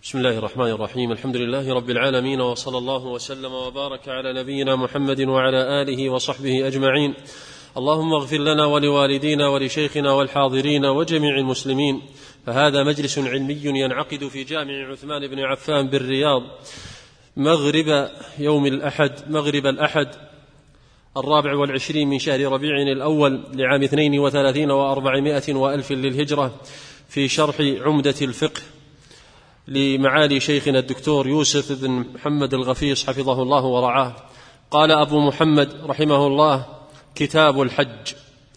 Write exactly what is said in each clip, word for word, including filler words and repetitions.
بسم الله الرحمن الرحيم. الحمد لله رب العالمين، وصلى الله وسلم وبارك على نبينا محمد وعلى آله وصحبه أجمعين. اللهم اغفر لنا ولوالدينا ولشيخنا والحاضرين وجميع المسلمين. فهذا مجلس علمي ينعقد في جامع عثمان بن عفان بالرياض مغرب يوم الأحد مغرب الأحد الرابع والعشرين من شهر ربيع الأول لعام اثنين وثلاثين وأربعمائة وألف للهجرة، في شرح عمدة الفقه لمعالي شيخنا الدكتور يوسف بن محمد الغفيص حفظه الله ورعاه. قال أبو محمد رحمه الله: كتاب الحج.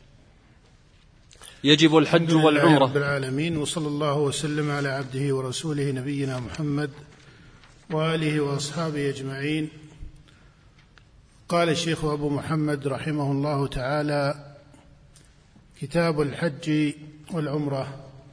يجب الحج والعمرة. رب العالمين، وصلى الله وسلم على عبده ورسوله نبينا محمد وآله وأصحابه أجمعين. قال الشيخ أبو محمد رحمه الله تعالى: كتاب الحج والعمرة.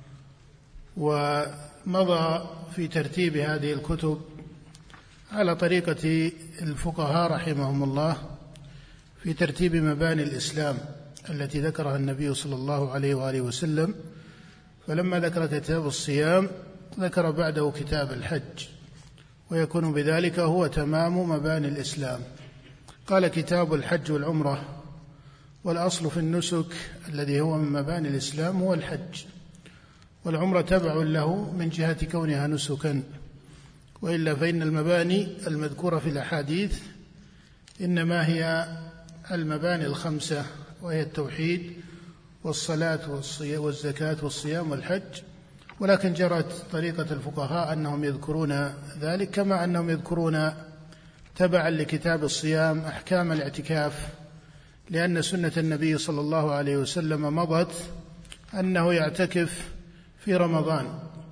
ومضى في ترتيب هذه الكتب على طريقة الفقهاء رحمهم الله في ترتيب مباني الإسلام التي ذكرها النبي صلى الله عليه وآله وسلم. فلما ذكر كتاب الصيام ذكر بعده كتاب الحج، ويكون بذلك هو تمام مباني الإسلام. قال: كتاب الحج والعمرة. والأصل في النسك الذي هو من مباني الإسلام هو الحج، والعمرة تبع له من جهة كونها نسكا، وإلا فإن المباني المذكورة في الأحاديث إنما هي المباني الخمسة، وهي التوحيد والصلاة والزكاة والصيام والحج. ولكن جرت طريقة الفقهاء أنهم يذكرون ذلك، كما أنهم يذكرون تبعا لكتاب الصيام أحكام الاعتكاف، لأن سنة النبي صلى الله عليه وسلم مضت أنه يعتكف في رمضان،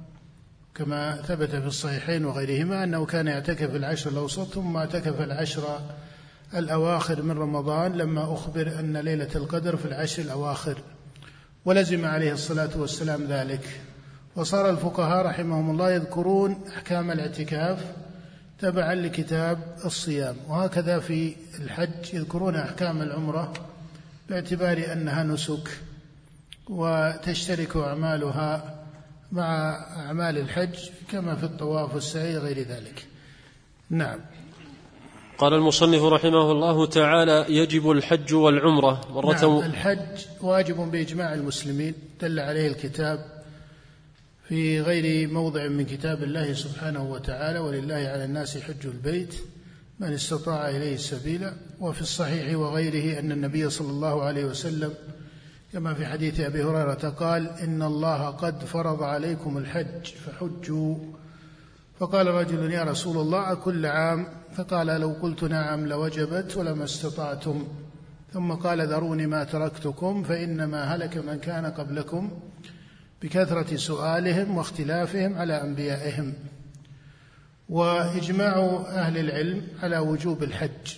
كما ثبت في الصحيحين وغيرهما أنه كان يعتكف العشر الأوسط ثم اعتكف العشر الأواخر من رمضان، لما أخبر أن ليلة القدر في العشر الأواخر، ولزم عليه الصلاة والسلام ذلك. وصار الفقهاء رحمهم الله يذكرون أحكام الاعتكاف تبعا لكتاب الصيام، وهكذا في الحج يذكرون أحكام العمرة باعتبار أنها نسك وتشترك أعمالها مع أعمال الحج كما في الطواف والسعي غير ذلك. نعم. قال المصنف رحمه الله تعالى: يجب الحج والعمرة مرة. نعم، الحج واجب بإجماع المسلمين، دل عليه الكتاب في غير موضع من كتاب الله سبحانه وتعالى: ولله على الناس حج البيت من استطاع إليه سبيلا. وفي الصحيح وغيره أن النبي صلى الله عليه وسلم كما في حديث أبي هريرة قال: إن الله قد فرض عليكم الحج فحجوا. فقال رجل: يا رسول الله أكل عام؟ فقال: لو قلت نعم لوجبت ولما استطعتم. ثم قال: ذروني ما تركتكم فإنما هلك من كان قبلكم بكثرة سؤالهم واختلافهم على أنبيائهم. وإجماع أهل العلم على وجوب الحج.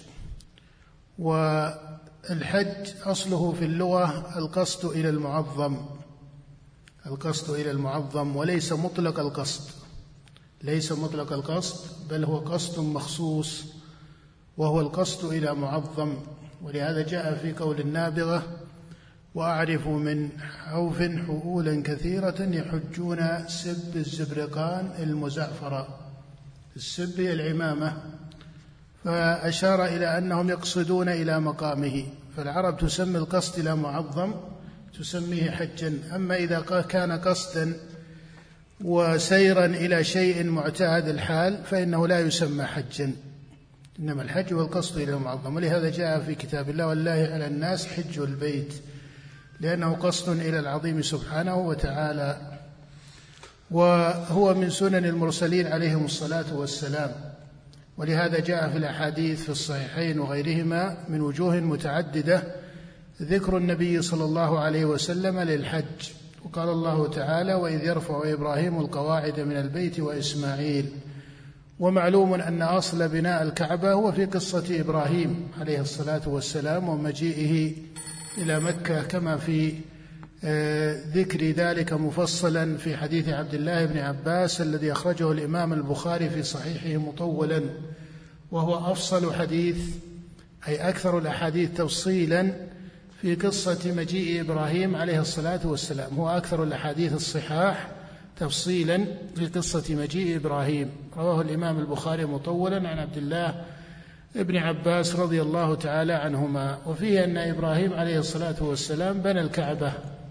والحج أصله في اللغة القصد إلى المعظم، القصد إلى المعظم، وليس مطلق القصد، ليس مطلق القصد، بل هو قصد مخصوص، وهو القصد إلى معظم. ولهذا جاء في قول النابغة: وأعرف من عوف حؤولا كثيرة يحجون سب الزبرقان المزعفرة. السب هي العمامة، فأشار إلى أنهم يقصدون إلى مقامه. فالعرب تسمي القصد إلى معظم تسميه حجا. أما إذا كان قصدا وسيرا إلى شيء معتاد الحال فإنه لا يسمى حجا، إنما الحج هو القصد إلى المعظم. ولهذا جاء في كتاب الله: والله على الناس حج البيت، لأنه قصد إلى العظيم سبحانه وتعالى. وهو من سنن المرسلين عليهم الصلاة والسلام، ولهذا جاء في الأحاديث في الصحيحين وغيرهما من وجوه متعددة ذكر النبي صلى الله عليه وسلم للحج. وقال الله تعالى: وإذ يرفع إبراهيم القواعد من البيت وإسماعيل. ومعلوم أن أصل بناء الكعبة هو في قصة إبراهيم عليه الصلاة والسلام ومجيئه إلى مكة، كما في ذكر ذلك مفصلا في حديث عبد الله بن عباس الذي أخرجه الإمام البخاري في صحيحه مطولا، وهو أفصل حديث، أي أكثر الأحاديث تفصيلا في قصة مجيء إبراهيم عليه الصلاة والسلام. هو أكثر الأحاديث الصحاح تفصيلا في قصة مجيء إبراهيم. رواه الإمام البخاري مطولا عن عبد الله ابن عباس رضي الله تعالى عنهما، وفيه أن إبراهيم عليه الصلاة والسلام بنى الكعبة،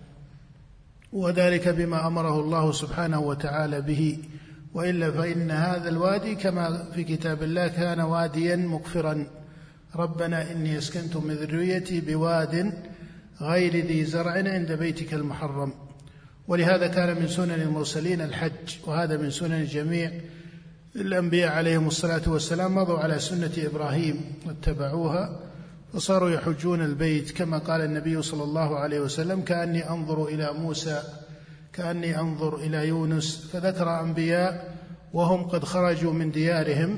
وذلك بما أمره الله سبحانه وتعالى به، وإلا فإن هذا الوادي كما في كتاب الله كان واديا مقفرا. ربنا إني أسكنت من ذريتي بواد غير ذي زرع عند بيتك المحرم. ولهذا كان من سنن المرسلين الحج، وهذا من سنن جميع الأنبياء عليهم الصلاة والسلام، مضوا على سنة إبراهيم واتبعوها وصاروا يحجون البيت، كما قال النبي صلى الله عليه وسلم: كأني أنظر إلى موسى، كأني أنظر إلى يونس. فذكر أنبياء وهم قد خرجوا من ديارهم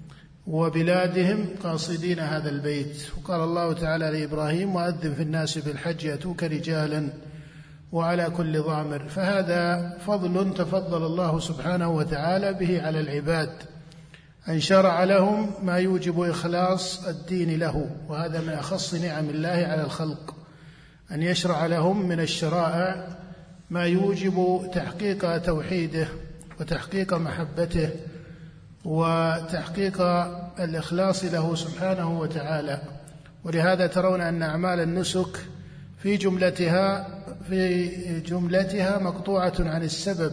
وبلادهم قاصدين هذا البيت. وقال الله تعالى لإبراهيم: وأذن في الناس بالحج يأتوك رجالا وعلى كل ضامر. فهذا فضل تفضل الله سبحانه وتعالى به على العباد، أن شرع لهم ما يوجب إخلاص الدين له، وهذا من أخص نعم الله على الخلق، أن يشرع لهم من الشرائع ما يوجب تحقيق توحيده وتحقيق محبته وتحقيق الإخلاص له سبحانه وتعالى. ولهذا ترون أن أعمال النسك في جملتها في جملتها مقطوعة عن السبب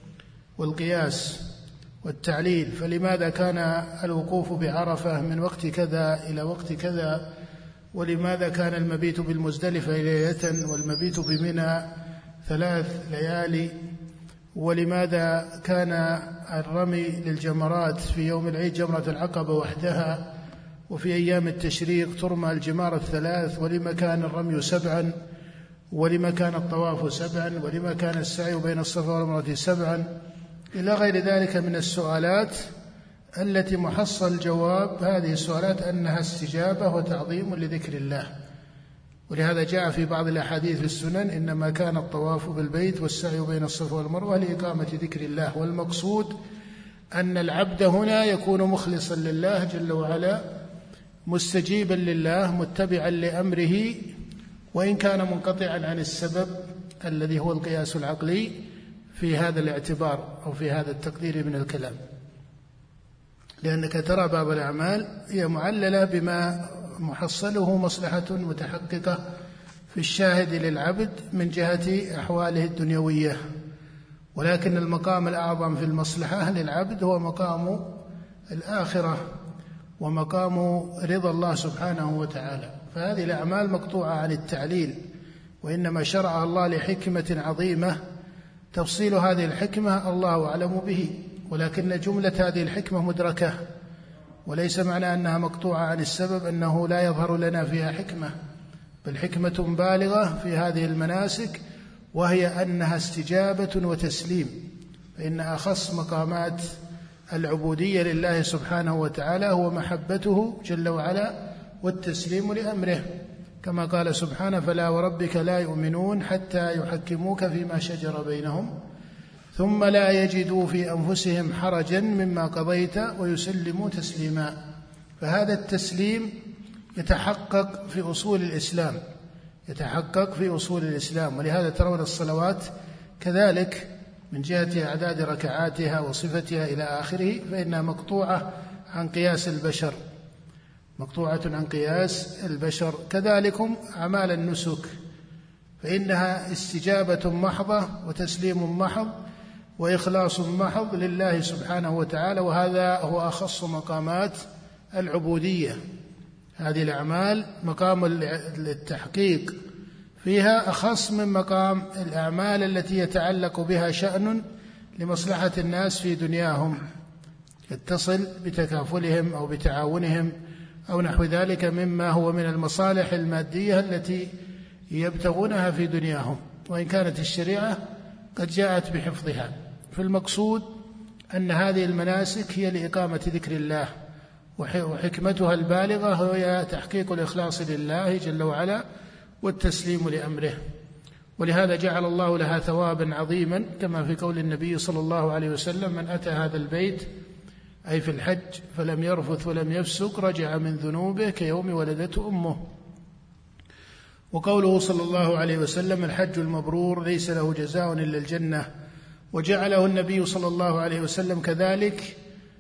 والقياس والتعليل. فلماذا كان الوقوف بعرفة من وقت كذا إلى وقت كذا؟ ولماذا كان المبيت بالمزدلفة ليلة والمبيت بمنى ثلاث ليالي؟ ولماذا كان الرمي للجمرات في يوم العيد جمرة العقبة وحدها، وفي أيام التشريق ترمى الجمار الثلاث؟ ولما كان الرمي سبعا؟ ولما كان الطواف سبعا؟ ولما كان السعي بين الصفا والمروة سبعا؟ إلى غير ذلك من السؤالات التي محصل الجواب هذه السؤالات أنها استجابة وتعظيم لذكر الله. ولهذا جاء في بعض الأحاديث في السنن: إنما كان الطواف بالبيت والسعي بين الصفا والمروة لإقامة ذكر الله. والمقصود أن العبد هنا يكون مخلصا لله جل وعلا، مستجيبا لله، متبعا لأمره، وإن كان منقطعا عن السبب الذي هو القياس العقلي في هذا الاعتبار أو في هذا التقدير من الكلام. لأنك ترى باب الأعمال هي معللة بما محصله مصلحة متحققة في الشاهد للعبد من جهة أحواله الدنيوية، ولكن المقام الأعظم في المصلحة للعبد هو مقام الآخرة ومقام رضا الله سبحانه وتعالى. فهذه الأعمال مقطوعة عن التعليل، وإنما شرعها الله لحكمة عظيمة، تفصيل هذه الحكمة الله أعلم به، ولكن جملة هذه الحكمة مدركة، وليس معنى أنها مقطوعة عن السبب أنه لا يظهر لنا فيها حكمة، بل حكمة بالغة في هذه المناسك، وهي أنها استجابة وتسليم. فإن أخص مقامات العبودية لله سبحانه وتعالى هو محبته جل وعلا والتسليم لأمره، كما قال سبحانه: فلا وربك لا يؤمنون حتى يحكموك فيما شجر بينهم ثم لا يجدوا في أنفسهم حرجا مما قضيت ويسلموا تسليما. فهذا التسليم يتحقق في أصول الإسلام يتحقق في أصول الإسلام ولهذا ترون الصلوات كذلك من جهة أعداد ركعاتها وصفتها إلى آخره، فإنها مقطوعة عن قياس البشر مقطوعة عن قياس البشر. كذلكم أعمال النسك، فإنها استجابة محضة وتسليم محض وإخلاص محض لله سبحانه وتعالى، وهذا هو أخص مقامات العبودية. هذه الأعمال مقام التحقيق فيها أخص من مقام الأعمال التي يتعلق بها شأن لمصلحة الناس في دنياهم، يتصل بتكافلهم أو بتعاونهم أو نحو ذلك مما هو من المصالح المادية التي يبتغونها في دنياهم، وإن كانت الشريعة قد جاءت بحفظها. فالمقصود أن هذه المناسك هي لإقامة ذكر الله، وحكمتها البالغة هي تحقيق الإخلاص لله جل وعلا والتسليم لأمره. ولهذا جعل الله لها ثوابا عظيما، كما في قول النبي صلى الله عليه وسلم: من أتى هذا البيت أي في الحج فلم يرفث ولم يفسق رجع من ذنوبه كيوم ولدته أمه. وقوله صلى الله عليه وسلم: الحج المبرور ليس له جزاء إلا الجنة، وجعله النبي صلى الله عليه وسلم كذلك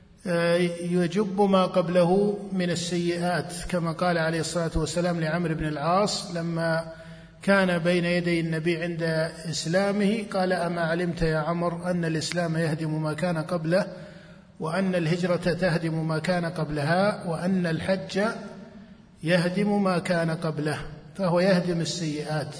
يجب ما قبله من السيئات، كما قال عليه الصلاة والسلام لعمرو بن العاص لما كان بين يدي النبي عند إسلامه، قال: أما علمت يا عمرو أن الإسلام يهدم ما كان قبله، وأن الهجرة تهدم ما كان قبلها، وأن الحج يهدم ما كان قبله، فهو يهدم السيئات.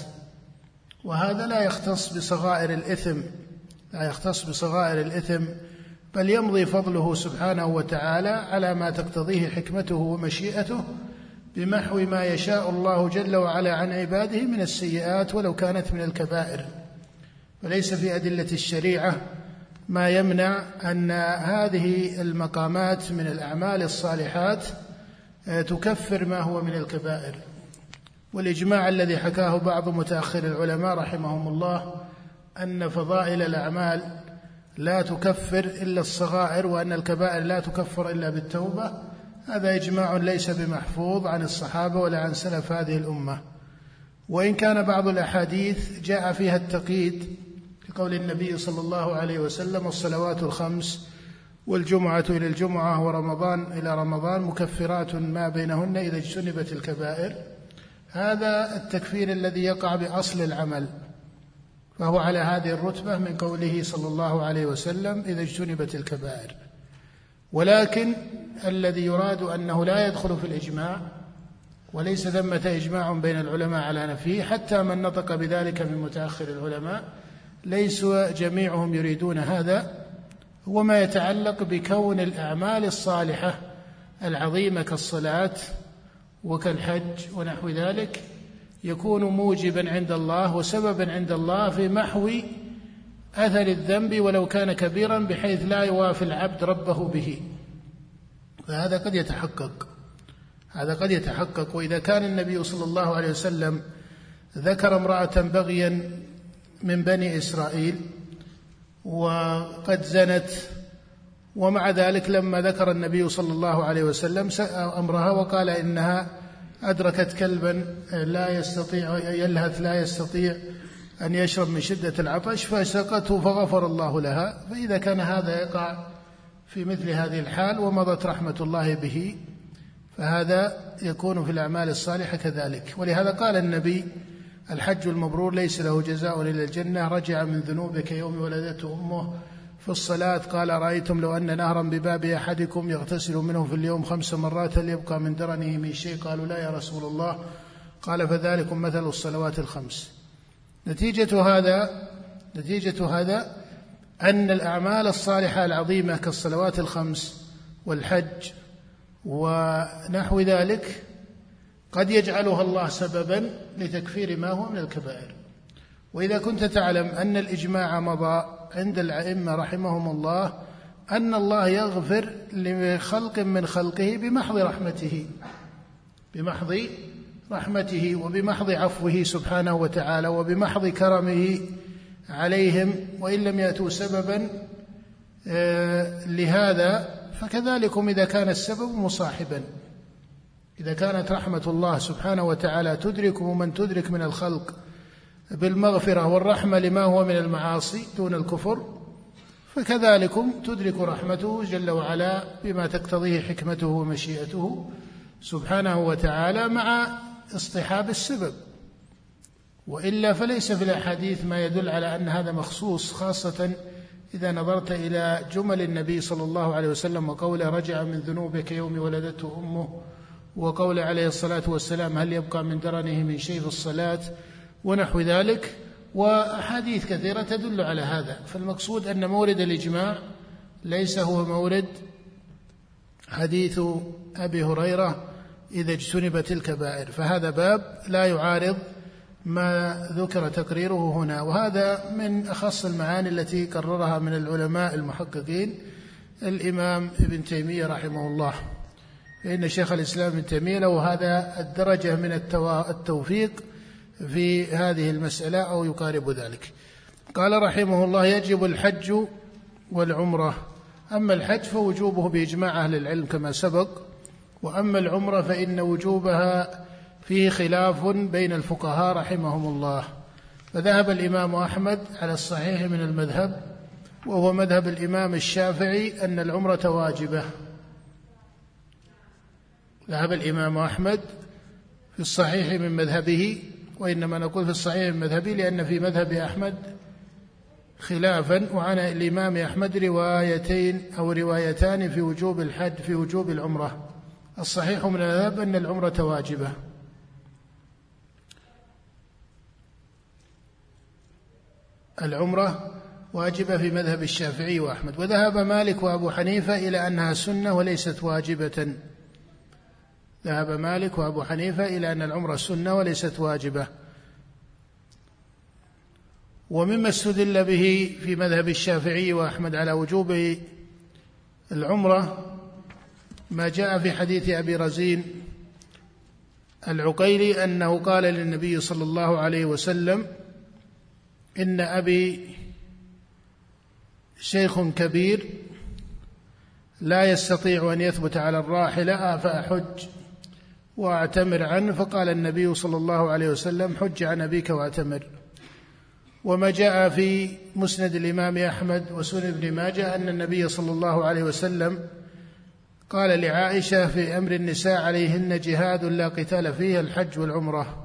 وهذا لا يختص بصغائر الإثم لا يختص بصغائر الإثم بل يمضي فضله سبحانه وتعالى على ما تقتضيه حكمته ومشيئته بمحو ما يشاء الله جل وعلا عن عباده من السيئات ولو كانت من الكبائر. وليس في أدلة الشريعة ما يمنع أن هذه المقامات من الأعمال الصالحات تكفر ما هو من الكبائر. والإجماع الذي حكاه بعض متأخر العلماء رحمهم الله أن فضائل الأعمال لا تكفر إلا الصغائر، وأن الكبائر لا تكفر إلا بالتوبة، هذا إجماع ليس بمحفوظ عن الصحابة ولا عن سلف هذه الأمة. وإن كان بعض الأحاديث جاء فيها التقييد كقول النبي صلى الله عليه وسلم: الصلوات الخمس والجمعة إلى الجمعة ورمضان إلى رمضان مكفرات ما بينهن إذا اجتنبت الكبائر. هذا التكفير الذي يقع بأصل العمل، فهو على هذه الرتبة من قوله صلى الله عليه وسلم: إذا اجتنبت الكبائر. ولكن الذي يراد أنه لا يدخل في الإجماع، وليس ثمة إجماع بين العلماء على نفيه، حتى من نطق بذلك من متأخر العلماء ليس جميعهم يريدون هذا، هو ما يتعلق بكون الأعمال الصالحة العظيمة كالصلاة وكالحج ونحو ذلك يكون موجبا عند الله وسببا عند الله في محو أثر الذنب ولو كان كبيرا، بحيث لا يوافي العبد ربه به. فهذا قد يتحقق هذا قد يتحقق وإذا كان النبي صلى الله عليه وسلم ذكر امرأة بغيا من بني إسرائيل وقد زنت، ومع ذلك لما ذكر النبي صلى الله عليه وسلم أمرها وقال إنها أدركت كلبا لا يستطيع يلهث لا يستطيع أن يشرب من شدة العطش فسقته فغفر الله لها، فإذا كان هذا يقع في مثل هذه الحال ومضت رحمة الله به فهذا يكون في الأعمال الصالحة كذلك. ولهذا قال النبي: الحج المبرور ليس له جزاء إلا الجنة، رجع من ذنوبك يوم ولدته أمه. في الصلاة قال: رأيتم لو أن نهرا بباب أحدكم يغتسل منه في اليوم خمس مرات هل يبقى من درنه من شيء؟ قالوا: لا يا رسول الله. قال: فذلكم مثل الصلوات الخمس. نتيجة هذا نتيجة هذا أن الأعمال الصالحة العظيمة كالصلوات الخمس والحج ونحو ذلك قد يجعلها الله سببا لتكفير ما هو من الكبائر. وإذا كنت تعلم أن الإجماع مضى عند الأئمة رحمهم الله أن الله يغفر لخلق من خلقه بمحض رحمته بمحض رحمته وبمحض عفوه سبحانه وتعالى وبمحض كرمه عليهم، وإن لم يأتوا سببا لهذا فكذلكم إذا كان السبب مصاحبا. إذا كانت رحمة الله سبحانه وتعالى تدرك من تدرك من الخلق بالمغفرة والرحمة لما هو من المعاصي دون الكفر، فكذلكم تدرك رحمته جل وعلا بما تقتضيه حكمته ومشيئته سبحانه وتعالى مع اصطحاب السبب. وإلا فليس في الأحاديث ما يدل على أن هذا مخصوص، خاصة إذا نظرت إلى جمل النبي صلى الله عليه وسلم وقوله: رجع من ذنوبك يوم ولدته أمه، وقول عليه الصلاة والسلام: هل يبقى من درنه من شيء في الصلاة ونحو ذلك، وأحاديث كثيرة تدل على هذا. فالمقصود أن مورد الإجماع ليس هو مورد حديث أبي هريرة إذا اجتنبت الكبائر، فهذا باب لا يعارض ما ذكر تقريره هنا. وهذا من أخص المعاني التي قررها من العلماء المحققين الإمام ابن تيمية رحمه الله، فإن شيخ الإسلام ابن تيمية له هذا الدرجة من التوفيق في هذه المسألة أو يقارب ذلك. قال رحمه الله: يجب الحج والعمرة. أما الحج فوجوبه بإجماع أهل العلم كما سبق، وأما العمرة فإن وجوبها فيه خلاف بين الفقهاء رحمهم الله. فذهب الإمام أحمد على الصحيح من المذهب وهو مذهب الإمام الشافعي أن العمرة واجبة. ذهب الإمام أحمد في الصحيح من مذهبه، وإنما نقول في الصحيح من مذهبه لأن في مذهب أحمد خلافا، وعن الإمام أحمد روايتين أو روايتان في وجوب الحج في وجوب العمرة. الصحيح من المذهب أن العمرة واجبة. العمرة واجبة في مذهب الشافعي وأحمد. وذهب مالك وأبو حنيفة إلى أنها سنة وليست واجبة. ذهب مالك وأبو حنيفة إلى أن العمرة سنة وليست واجبة. ومما استدل به في مذهب الشافعي وأحمد على وجوب العمرة ما جاء في حديث أبي رزين العقيلي أنه قال للنبي صلى الله عليه وسلم: إن أبي شيخ كبير لا يستطيع أن يثبت على الراحلة، أفأحج وأعتمر عنه؟ فقال النبي صلى الله عليه وسلم: حج عن أبيك وأعتمر. وما جاء في مسند الإمام أحمد وسنن ابن ماجه أن النبي صلى الله عليه وسلم قال لعائشة في أمر النساء: عليهن جهاد لا قتال فيه، الحج والعمرة.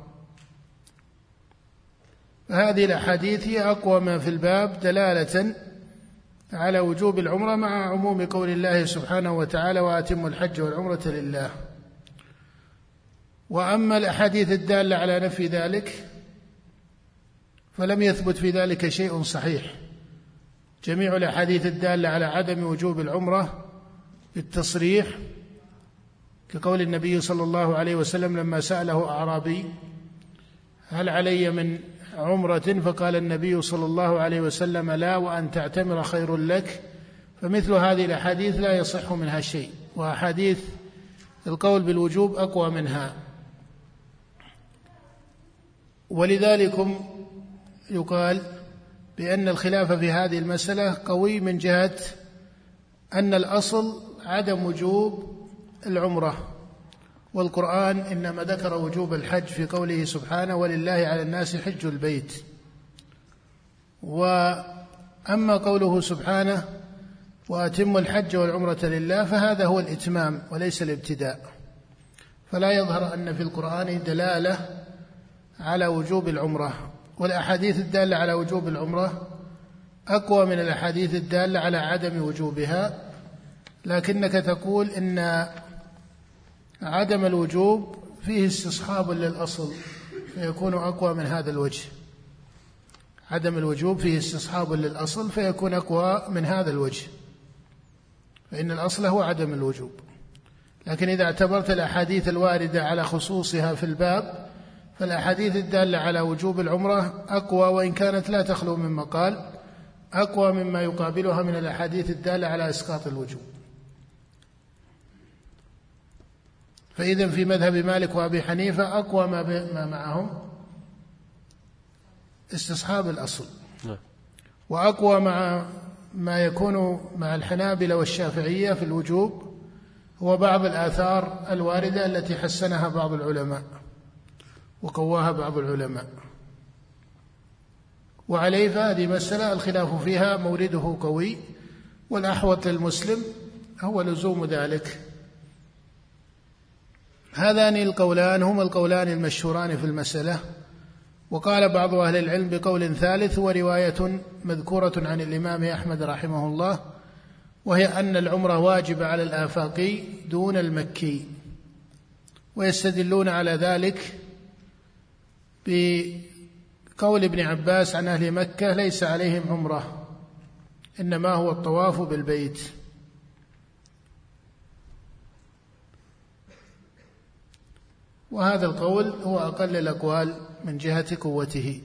هذه الأحاديث هي أقوى ما في الباب دلالة على وجوب العمرة، مع عموم قول الله سبحانه وتعالى: وأتموا الحج والعمرة لله. وأما الأحاديث الدالة على نفي ذلك فلم يثبت في ذلك شيء صحيح. جميع الأحاديث الدالة على عدم وجوب العمرة بالتصريح، كقول النبي صلى الله عليه وسلم لما سأله أعرابي: هل علي من عمرة؟ فقال النبي صلى الله عليه وسلم: لا، وأن تعتمر خير لك. فمثل هذه الأحاديث لا يصح منها شيء، وأحاديث القول بالوجوب أقوى منها. ولذلك يقال بأن الخلاف في هذه المسألة قوي من جهة أن الأصل عدم وجوب العمرة، والقرآن إنما ذكر وجوب الحج في قوله سبحانه: ولله على الناس حج البيت. وأما قوله سبحانه: وأتم الحج والعمرة لله، فهذا هو الإتمام وليس الابتداء. فلا يظهر أن في القرآن دلالة على وجوب العمرة. والأحاديث الدالة على وجوب العمرة أقوى من الأحاديث الدالة على عدم وجوبها، لكنك تقول إن عدم الوجوب فيه استصحاب للأصل، فيكون أقوى من هذا الوجه. عدم الوجوب فيه استصحاب للأصل فيكون أقوى من هذا الوجه، فإن الأصل هو عدم الوجوب. لكن إذا اعتبرت الأحاديث الواردة على خصوصها في الباب، فالأحاديث الدالة على وجوب العمرة أقوى، وإن كانت لا تخلو من مقال، أقوى مما يقابلها من الأحاديث الدالة على إسقاط الوجوب. فإذن في مذهب مالك وأبي حنيفة أقوى ما معهم استصحاب الأصل، وأقوى مع ما يكون مع الحنابلة والشافعية في الوجوب هو بعض الآثار الواردة التي حسنها بعض العلماء وقواها بعض العلماء. وعليه فهذه مسألة الخلاف فيها مورده قوي، والأحوط للمسلم هو لزوم ذلك. هذان القولان هما القولان المشهوران في المسألة. وقال بعض أهل العلم بقول ثالث ورواية مذكورة عن الإمام أحمد رحمه الله، وهي أن العمرة واجبة على الآفاقي دون المكي، ويستدلون على ذلك بقول ابن عباس عن أهل مكة: ليس عليهم عمرة، إنما هو الطواف بالبيت. وهذا القول هو أقل الأقوال من جهة قوته.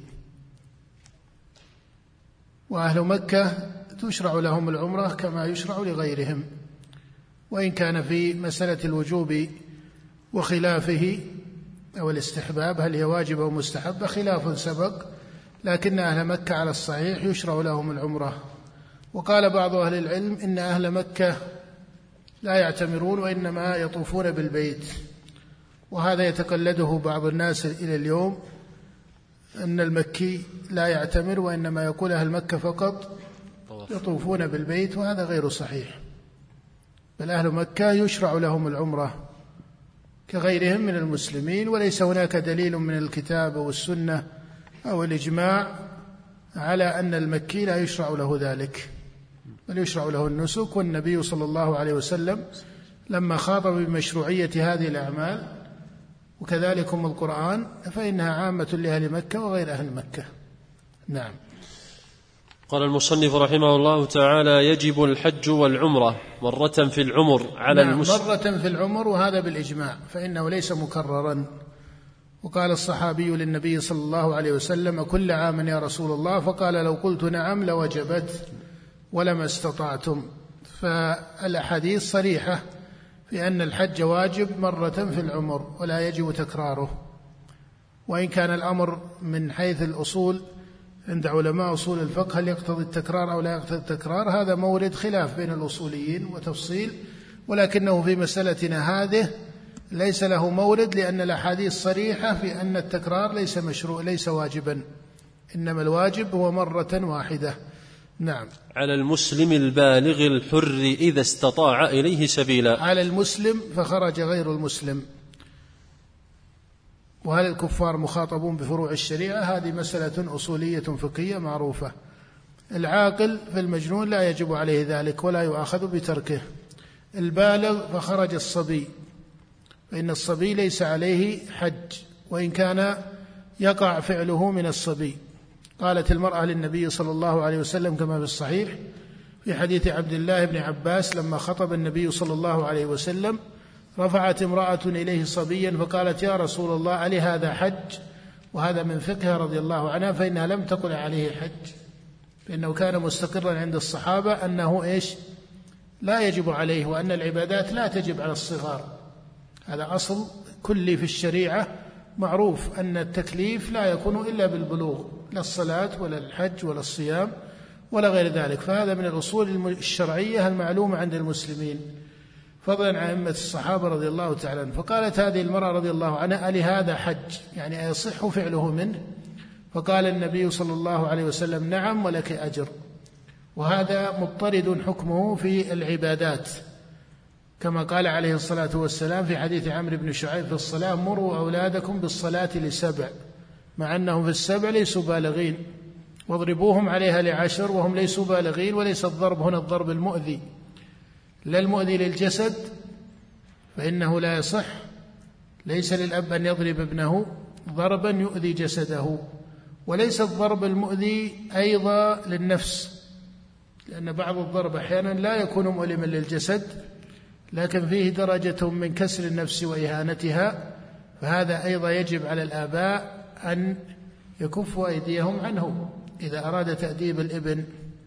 وأهل مكة تشرع لهم العمرة كما يشرع لغيرهم، وإن كان في مسألة الوجوب وخلافه أو الاستحباب، هل هي واجبة ومستحبة، خلاف سبق، لكن أهل مكة على الصحيح يشرع لهم العمرة. وقال بعض أهل العلم إن أهل مكة لا يعتمرون وإنما يطوفون بالبيت، وهذا يتقلده بعض الناس إلى اليوم، أن المكي لا يعتمر وإنما يقول أهل مكة فقط يطوفون بالبيت، وهذا غير صحيح. بل أهل مكة يشرع لهم العمرة كغيرهم من المسلمين، وليس هناك دليل من الكتاب والسنة أو الإجماع على أن المكي لا يشرع له ذلك، بل يشرع له النسك. والنبي صلى الله عليه وسلم لما خاطب بمشروعية هذه الأعمال وكذلكم القرآن فإنها عامة لأهل مكة وغير أهل مكة. نعم. قال المصنف رحمه الله تعالى: يجب الحج والعمرة مرة في العمر على نعم المسلم. مرة في العمر، وهذا بالإجماع، فإنه ليس مكررا. وقال الصحابي للنبي صلى الله عليه وسلم: كل عام يا رسول الله؟ فقال: لو قلت نعم لوجبت ولما استطعتم. فالأحاديث صريحة في أن الحج واجب مرة في العمر ولا يجب تكراره، وإن كان الأمر من حيث الأصول عند علماء أصول الفقه هل يقتضي التكرار أو لا يقتضي التكرار، هذا مورد خلاف بين الأصوليين وتفصيل، ولكنه في مسألتنا هذه ليس له مورد، لأن الأحاديث صريحة في أن التكرار ليس مشروع ليس واجبا، إنما الواجب هو مرة واحدة. نعم. على المسلم البالغ الحر إذا استطاع إليه سبيلا. على المسلم فخرج غير المسلم. وهل الكفار مخاطبون بفروع الشريعة؟ هذه مسألة أصولية فقهية معروفة. العاقل في المجنون لا يجب عليه ذلك ولا يؤاخذ بتركه. البالغ فخرج الصبي، فإن الصبي ليس عليه حج وإن كان يقع فعله من الصبي. قالت المرأة للنبي صلى الله عليه وسلم كما في الصحيح في حديث عبد الله بن عباس لما خطب النبي صلى الله عليه وسلم: رفعت امرأة إليه صبيا فقالت: يا رسول الله ألي هذا حج؟ وهذا من فقه رضي الله عنها، فإنها لم تقل عليه حج، فإنه كان مستقرا عند الصحابة أنه إيش؟ لا يجب عليه، وأن العبادات لا تجب على الصغار. هذا أصل كلي في الشريعة معروف، أن التكليف لا يكون إلا بالبلوغ، لا الصلاة ولا الحج ولا الصيام ولا غير ذلك. فهذا من الأصول الشرعية المعلومة عند المسلمين، فضلا عن أئمة الصحابة رضي الله تعالى عنهم. فقالت هذه المرأة رضي الله عنها: ألي هذا حج؟ يعني أيصح فعله منه؟ فقال النبي صلى الله عليه وسلم: نعم ولك أجر. وهذا مضطرد حكمه في العبادات، كما قال عليه الصلاة والسلام في حديث عمرو بن شعيب في الصلاة: مروا أولادكم بالصلاة لسبع، مع أنهم في السبع ليسوا بالغين، واضربوهم عليها لعشر وهم ليسوا بالغين. وليس الضرب هنا الضرب المؤذي، لا المؤذي للجسد فإنه لا يصح، ليس للأب أن يضرب ابنه ضربا يؤذي جسده، وليس الضرب المؤذي أيضا للنفس، لأن بعض الضرب أحيانا لا يكون مؤلما للجسد لكن فيه درجة من كسر النفس وإهانتها، فهذا أيضا يجب على الآباء أن يكفوا أيديهم عنه إذا أراد تأديب الابن.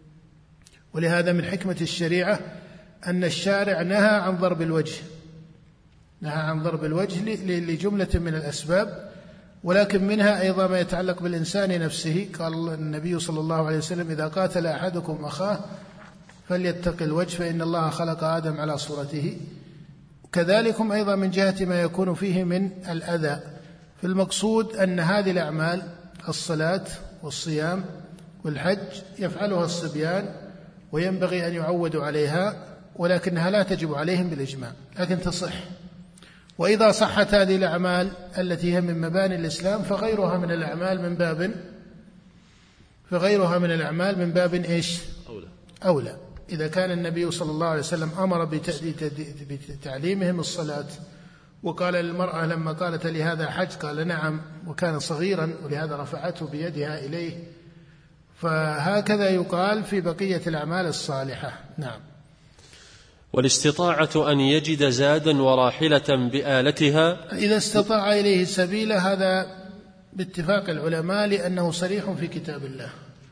ولهذا من حكمة الشريعة أن الشارع نهى عن ضرب الوجه، نهى عن ضرب الوجه لجملة من الأسباب، ولكن منها أيضا ما يتعلق بالإنسان نفسه. قال النبي صلى الله عليه وسلم: إذا قاتل أحدكم أخاه فليتق الوجه فإن الله خلق آدم على صورته. كذلكم أيضا من جهة ما يكون فيه من الأذى. فالمقصود أن هذه الأعمال الصلاة والصيام والحج يفعلها الصبيان وينبغي أن يعودوا عليها، ولكنها لا تجب عليهم بالإجماع، لكن تصح. وإذا صحت هذه الأعمال التي هي من مباني الإسلام فغيرها من الأعمال من باب فغيرها من الأعمال من باب إيش؟ أولى. أولى. إذا كان النبي صلى الله عليه وسلم أمر بتعليمهم الصلاة، وقال للمرأة لما قالت لهذا حج قال نعم، وكان صغيرا ولهذا رفعته بيدها إليه، فهكذا يقال في بقية الأعمال الصالحة. نعم. والاستطاعة أن يجد زادا وراحلة بآلتها إذا استطاع إليه سبيلا، هذا باتفاق العلماء لأنه صريح في كتاب الله،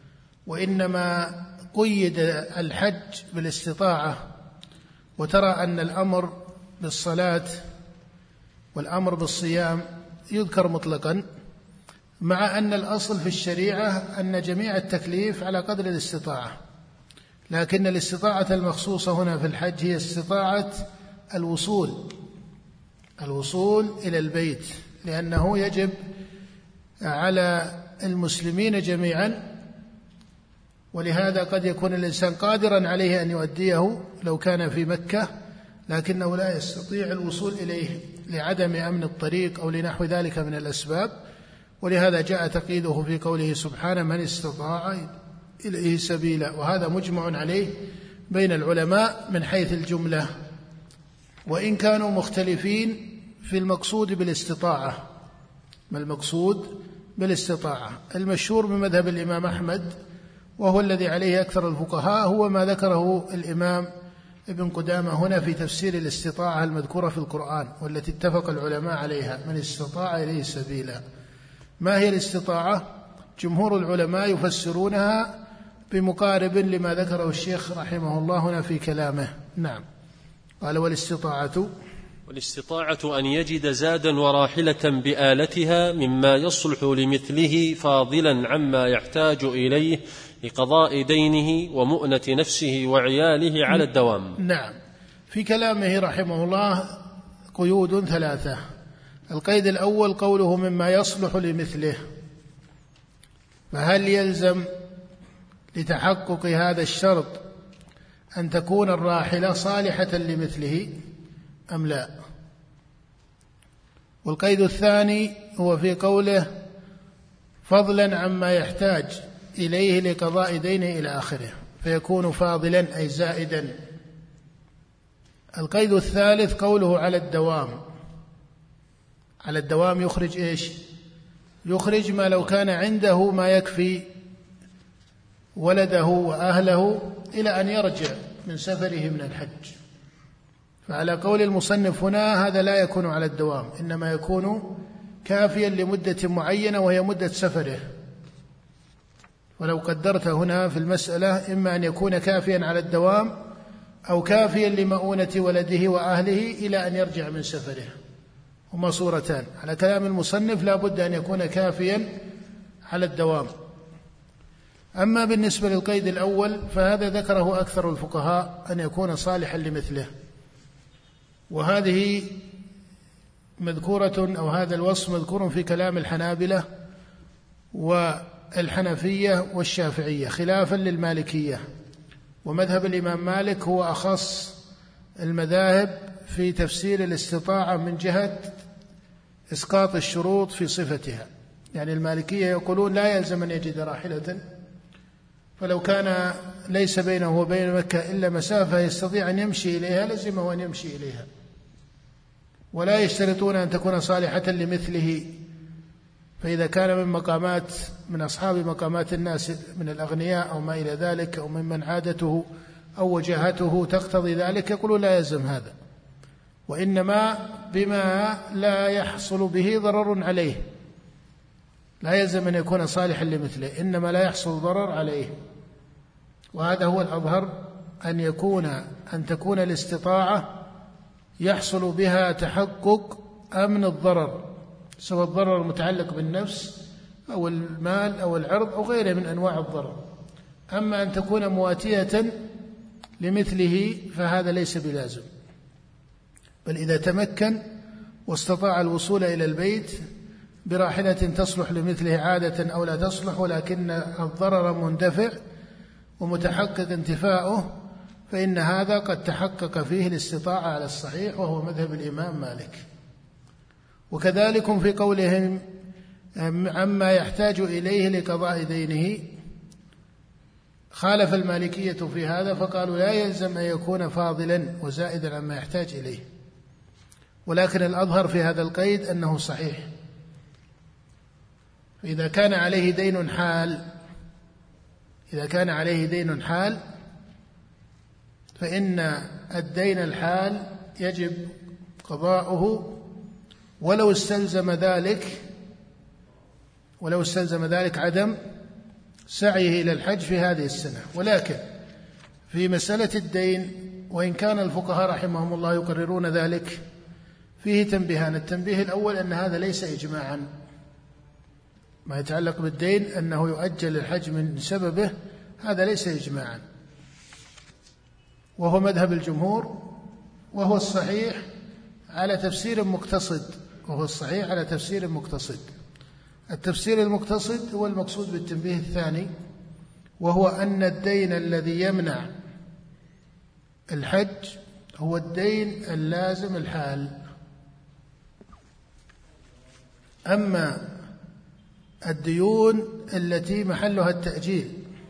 وإنما قيد الحج بالاستطاعة. وترى أن الأمر بالصلاة والأمر بالصيام يذكر مطلقا، مع أن الأصل في الشريعة أن جميع التكليف على قدر الاستطاعة، لكن الاستطاعة المخصوصة هنا في الحج هي استطاعة الوصول الوصول إلى البيت، لأنه يجب على المسلمين جميعا ولهذا قد يكون الإنسان قادرا عليه أن يؤديه لو كان في مكة، لكنه لا يستطيع الوصول إليه لعدم أمن الطريق أو لنحو ذلك من الأسباب، ولهذا جاء تقييده في قوله سبحانه من استطاع إليه سبيلا، وهذا مجمع عليه بين العلماء من حيث الجملة، وإن كانوا مختلفين في المقصود بالاستطاعة. ما المقصود بالاستطاعة؟ المشهور بمذهب الإمام أحمد وهو الذي عليه أكثر الفقهاء هو ما ذكره الإمام ابن قدامة هنا في تفسير الاستطاعة المذكورة في القرآن والتي اتفق العلماء عليها، من استطاع إليه سبيلا. ما هي الاستطاعة؟ جمهور العلماء يفسرونها بمقارب لما ذكره الشيخ رحمه الله هنا في كلامه. نعم. قال والاستطاعة والاستطاعة أن يجد زادا وراحلة بآلتها مما يصلح لمثله فاضلا عما يحتاج إليه لقضاء دينه ومؤنة نفسه وعياله على الدوام. نعم. في كلامه رحمه الله قيود ثلاثة. القيد الأول قوله مما يصلح لمثله، فهل يلزم لتحقق هذا الشرط أن تكون الراحلة صالحة لمثله أم لا؟ والقيد الثاني هو في قوله فضلا عما يحتاج إليه لقضاء دينه إلى آخره، فيكون فاضلا أي زائدا. القيد الثالث قوله على الدوام. على الدوام يخرج إيش؟ يخرج ما لو كان عنده ما يكفي ولده وأهله إلى أن يرجع من سفره من الحج. فعلى قول المصنف هنا هذا لا يكون على الدوام، إنما يكون كافيا لمدة معينة وهي مدة سفره. ولو قدرت هنا في المسألة إما أن يكون كافيا على الدوام أو كافيا لمؤونة ولده وأهله إلى أن يرجع من سفره، هما صورتان. على كلام المصنف لا بد أن يكون كافيا على الدوام. أما بالنسبة للقيد الأول فهذا ذكره أكثر الفقهاء أن يكون صالحا لمثله، وهذه مذكورة أو هذا الوصف مذكور في كلام الحنابلة والحنفية والشافعية خلافا للمالكية. ومذهب الإمام مالك هو أخص المذاهب في تفسير الاستطاعة من جهة إسقاط الشروط في صفتها. يعني المالكية يقولون لا يلزم أن يجد راحلة، فلو كان ليس بينه وبين مكة إلا مسافة يستطيع أن يمشي إليها لزمه أن يمشي إليها، ولا يشترطون أن تكون صالحة لمثله. فإذا كان من مقامات من أصحاب مقامات الناس من الأغنياء أو ما إلى ذلك أو ممن عادته أو وجهته تقتضي ذلك يقولون لا يلزم هذا، وإنما بما لا يحصل به ضرر عليه. لا يلزم أن يكون صالحا لمثله، إنما لا يحصل ضرر عليه. وهذا هو الأظهر، أن يكون أن تكون الاستطاعة يحصل بها تحقق أمن الضرر، سواء الضرر المتعلق بالنفس أو المال أو العرض أو غيره من أنواع الضرر. أما أن تكون مواتية لمثله فهذا ليس بلازم، بل إذا تمكن واستطاع الوصول إلى البيت براحلة تصلح لمثله عادة أو لا تصلح، ولكن الضرر مندفع ومتحقق انتفاؤه، فإن هذا قد تحقق فيه الاستطاعة على الصحيح، وهو مذهب الإمام مالك. وكذلك في قولهم عما يحتاج إليه لقضاء دينه، خالف المالكية في هذا فقالوا لا يلزم أن يكون فاضلا وزائدا عما يحتاج إليه، ولكن الأظهر في هذا القيد أنه صحيح. إذا كان عليه دين حال إذا كان عليه دين حال فإن الدين الحال يجب قضاؤه ولو استلزم ذلك ولو استلزم ذلك عدم سعيه إلى الحج في هذه السنة. ولكن في مسألة الدين، وإن كان الفقهاء رحمهم الله يقررون ذلك، فيه تنبيهان. التنبيه الأول أن هذا ليس إجماعا، ما يتعلق بالدين أنه يؤجل الحج من سببه، هذا ليس إجماعا، وهو مذهب الجمهور، وهو الصحيح على تفسير مقتصد وهو الصحيح على تفسير مقتصد. التفسير المقتصد هو المقصود بالتنبيه الثاني، وهو أن الدين الذي يمنع الحج هو الدين اللازم الحال. أما الديون التي محلها التأجيل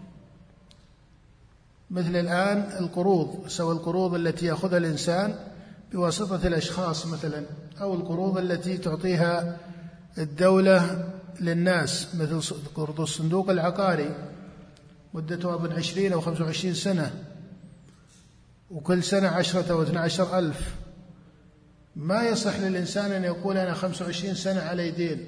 مثل الآن القروض، سواء القروض التي يأخذها الإنسان بواسطة الأشخاص مثلا، أو القروض التي تعطيها الدولة للناس مثل قرض الصندوق العقاري مدتها من عشرين أو خمسة وعشرين سنة وكل سنة عشرة أو اثنى عشر ألف. ما يصح للإنسان أن يقول أنا خمسة وعشرين سنة علي دين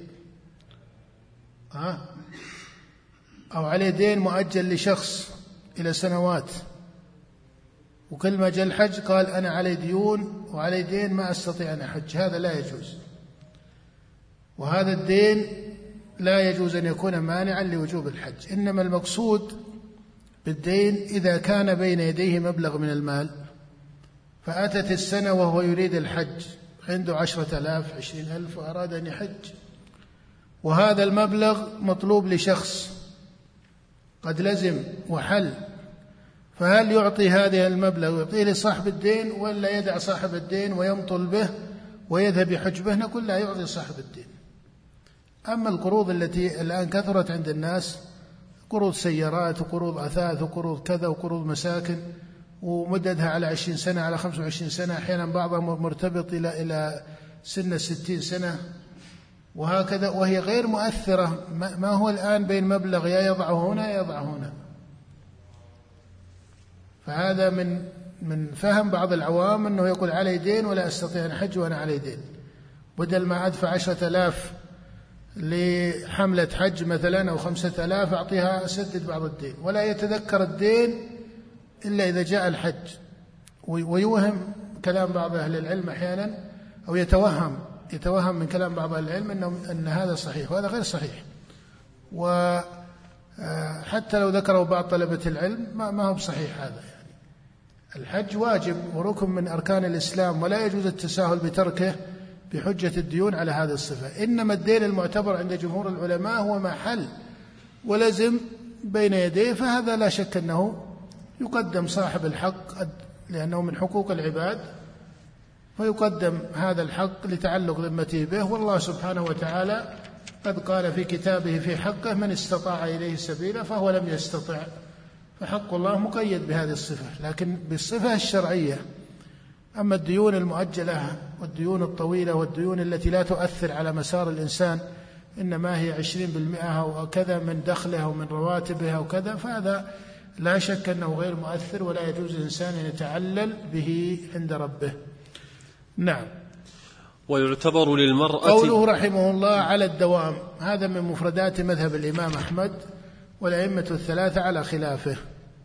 ها أو علي دين مؤجل لشخص إلى سنوات، وكل ما جاء الحج قال أنا علي ديون وعلي دين ما أستطيع أن أحج. هذا لا يجوز، وهذا الدين لا يجوز أن يكون مانعا لوجوب الحج. إنما المقصود بالدين إذا كان بين يديه مبلغ من المال، فأتت السنة وهو يريد الحج، عنده عشرة آلاف عشرين ألف وأراد أن يحج، وهذا المبلغ مطلوب لشخص قد لزم وحل، فهل يعطي هذا المبلغ ويعطيه لصاحب الدين ولا يدع صاحب الدين ويمطل به ويذهب يحج به؟ نقول لا، يعطي صاحب الدين. أما القروض التي الآن كثرت عند الناس، قروض سيارات وقروض أثاث وقروض كذا وقروض مساكن، ومددها على عشرين سنة على خمسة وعشرين سنة، أحيانا بعضها مرتبط إلى إلى سن ستين سنة وهكذا، وهي غير مؤثرة. ما هو الآن بين مبلغ يا يضعه هنا يا يضعه هنا. فهذا من من فهم بعض العوام أنه يقول علي دين ولا أستطيع أن أحج وأنا علي دين، بدل ما أدفع عشرة آلاف لحملة حج مثلا أو خمسة آلاف أعطيها أسدد بعض الدين، ولا يتذكر الدين إلا إذا جاء الحج. ويوهم كلام بعض أهل العلم أحيانا، أو يتوهم يتوهم من كلام بعض أهل العلم أنه أن هذا صحيح، وهذا غير صحيح. وحتى لو ذكره بعض طلبة العلم ما هو بصحيح هذا. يعني الحج واجب وركن من أركان الإسلام، ولا يجوز التساهل بتركه بحجة الديون على هذه الصفة. إنما الدين المعتبر عند جمهور العلماء هو ما حل ولزم بين يديه، فهذا لا شك أنه يقدم صاحب الحق لأنه من حقوق العباد، فيقدم هذا الحق لتعلق ذمته به. والله سبحانه وتعالى قد قال في كتابه في حقه من استطاع إليه سبيلا فهو لم يستطع، فحق الله مقيد بهذه الصفة، لكن بالصفة الشرعية. أما الديون المؤجلة والديون الطويلة والديون التي لا تؤثر على مسار الإنسان، إنما هي عشرين بالمئة أو كذا من دخله أو من رواتبه أو كذا، فهذا لا شك أنه غير مؤثر، ولا يجوز الإنسان أن يتعلل به عند ربه. نعم. ويعتبر للمرأة قوله رحمه الله على الدوام، هذا من مفردات مذهب الإمام أحمد والأئمة الثلاثة على خلافه.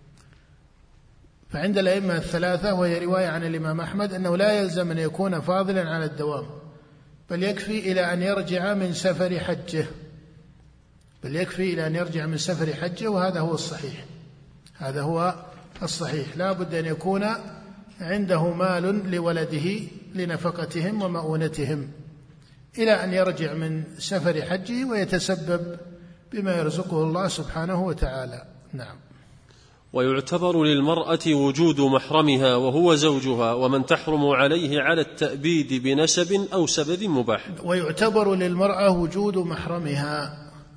فعند الأئمة الثلاثة، وهي رواية عن الإمام أحمد، أنه لا يلزم أن يكون فاضلا على الدوام، بل يكفي إلى أن يرجع من سفر حجه بل يكفي إلى أن يرجع من سفر حجه وهذا هو الصحيح. هذا هو الصحيح. لا بد أن يكون عنده مال لولده لنفقتهم ومؤونتهم إلى أن يرجع من سفر حجه ويتسبب بما يرزقه الله سبحانه وتعالى. نعم. ويعتبر للمرأة وجود محرمها وهو زوجها ومن تحرم عليه على التأبيد بنسب أو سبب مباح. ويعتبر للمرأة وجود محرمها،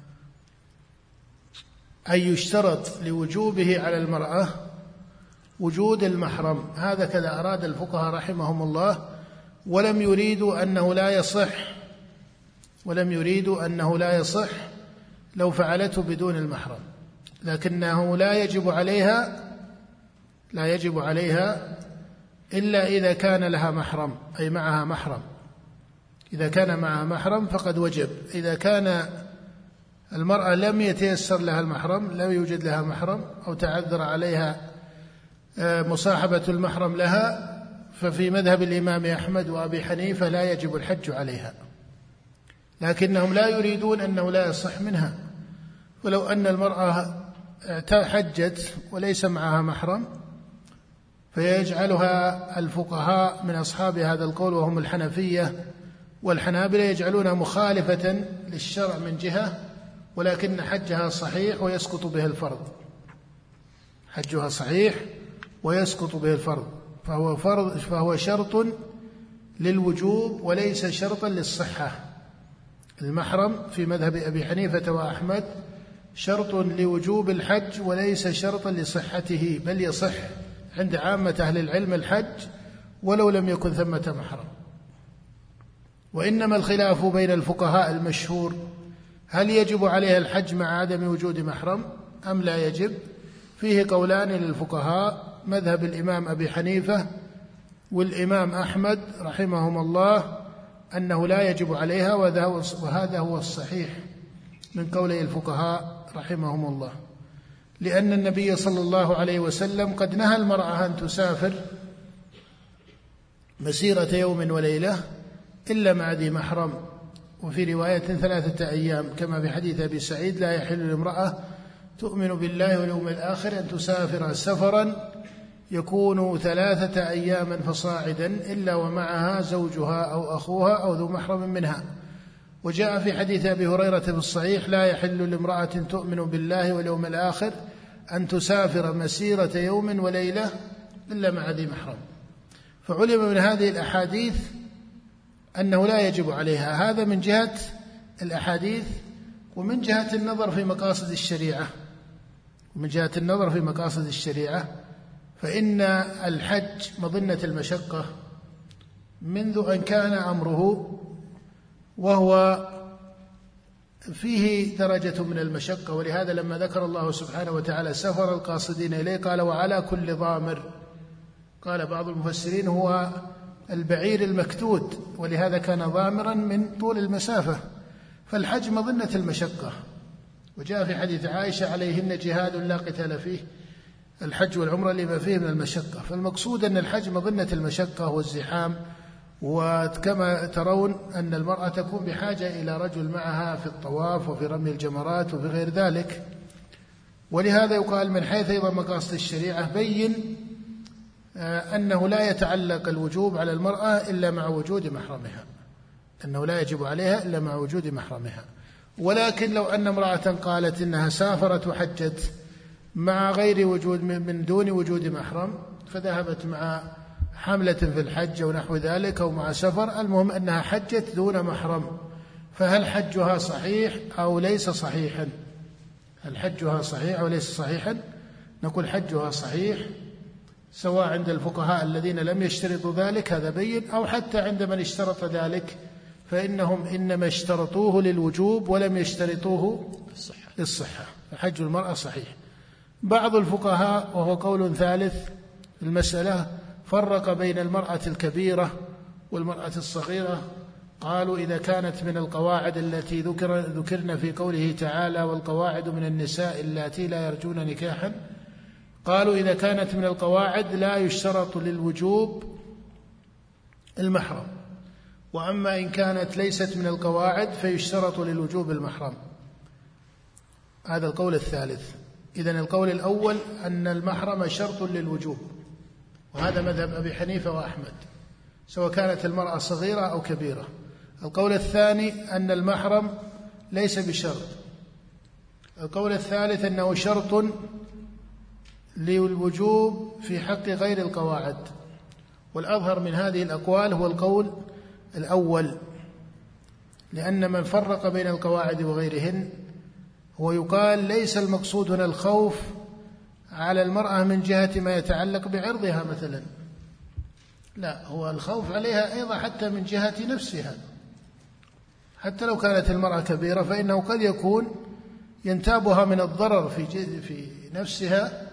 أي يشترط لوجوبه على المرأة وجود المحرم. هذا كذا أراد الفقهاء رحمهم الله، ولم يريدوا أنه لا يصح ولم يريدوا أنه لا يصح لو فعلته بدون المحرم، لكنه لا يجب عليها لا يجب عليها إلا إذا كان لها محرم، أي معها محرم. إذا كان معها محرم فقد وجب. إذا كان المرأة لم يتيسر لها المحرم، لم يوجد لها محرم أو تعذر عليها مصاحبة المحرم لها، ففي مذهب الإمام أحمد وأبي حنيفة لا يجب الحج عليها، لكنهم لا يريدون أنه لا يصح منها. ولو أن المرأة حجت وليس معها محرم، فيجعلها الفقهاء من أصحاب هذا القول وهم الحنفية والحنابلة يجعلونها مخالفة للشرع من جهة، ولكن حجها صحيح ويسقط بها الفرض. حجها صحيح ويسقط به الفرض، فهو, فرض فهو شرط للوجوب وليس شرطا للصحة. المحرم في مذهب أبي حنيفة وأحمد شرط لوجوب الحج وليس شرطا لصحته، بل يصح عند عامة أهل العلم الحج ولو لم يكن ثمة محرم. وإنما الخلاف بين الفقهاء المشهور هل يجب عليها الحج مع عدم وجود محرم أم لا يجب؟ فيه قولان للفقهاء، مذهب الإمام أبي حنيفة والإمام أحمد رحمهم الله أنه لا يجب عليها، وهذا هو الصحيح من قولي الفقهاء رحمهم الله، لأن النبي صلى الله عليه وسلم قد نهى المرأة أن تسافر مسيرة يوم وليلة إلا مع ذي محرم، وفي رواية ثلاثة أيام كما في حديث أبي سعيد: لا يحل لامرأة تؤمن بالله واليوم الآخر أن تسافر سفرا يكون ثلاثة أياما فصاعدا إلا ومعها زوجها أو أخوها أو ذو محرم منها. وجاء في حديث أبي هريرة في الصحيح: لا يحل لامرأة تؤمن بالله واليوم الآخر أن تسافر مسيرة يوم وليلة إلا مع ذي محرم. فعلم من هذه الأحاديث أنه لا يجب عليها، هذا من جهة الأحاديث، ومن جهة النظر في مقاصد الشريعة ومن جهة النظر في مقاصد الشريعة فإن الحج مظنة المشقة منذ أن كان أمره، وهو فيه درجة من المشقة، ولهذا لما ذكر الله سبحانه وتعالى سفر القاصدين إليه قال: وعلى كل ضامر. قال بعض المفسرين هو البعير المكتود، ولهذا كان ضامرا من طول المسافة. فالحج مظنة المشقة، وجاء في حديث عائشة: عليهن جهاد لا قتال فيه، الحج والعمرة لما فيه من المشقة. فالمقصود أن الحج مظنة المشقة والزحام، وكما ترون أن المرأة تكون بحاجة إلى رجل معها في الطواف وفي رمي الجمرات وفي غير ذلك. ولهذا يقال من حيث أيضا مقاصد الشريعة بين أنه لا يتعلق الوجوب على المرأة إلا مع وجود محرمها، أنه لا يجب عليها إلا مع وجود محرمها. ولكن لو أن امرأة قالت إنها سافرت وحجت مع غير وجود من دون وجود محرم، فذهبت مع حملة في الحج ونحو ذلك أو مع سفر، المهم أنها حجت دون محرم، فهل حجها صحيح أو ليس صحيحا؟ هل حجها صحيح أو ليس صحيحا؟ نقول حجها صحيح، سواء عند الفقهاء الذين لم يشترطوا ذلك، هذا بين، أو حتى عند من اشترط ذلك، فإنهم إنما اشترطوه للوجوب ولم يشترطوه للصحة، فحج المرأة صحيح. بعض الفقهاء وهو قول ثالث المسألة فرق بين المرأة الكبيرة والمرأة الصغيرة، قالوا إذا كانت من القواعد التي ذكر ذكرنا في قوله تعالى: والقواعد من النساء اللاتي لا يرجون نكاحا، قالوا إذا كانت من القواعد لا يشترط للوجوب المحرم، وأما إن كانت ليست من القواعد فيشترط للوجوب المحرم. هذا القول الثالث. إذن القول الأول أن المحرم شرط للوجوب، وهذا مذهب أبي حنيفة وأحمد، سواء كانت المرأة صغيرة أو كبيرة. القول الثاني أن المحرم ليس بشرط. القول الثالث أنه شرط للوجوب في حق غير القواعد. والأظهر من هذه الأقوال هو القول الأول، لأن من فرق بين القواعد وغيرهن هو يقال ليس المقصود هنا الخوف على المرأة من جهة ما يتعلق بعرضها مثلا، لا، هو الخوف عليها أيضا حتى من جهة نفسها. حتى لو كانت المرأة كبيرة فإنه قد يكون ينتابها من الضرر في في نفسها،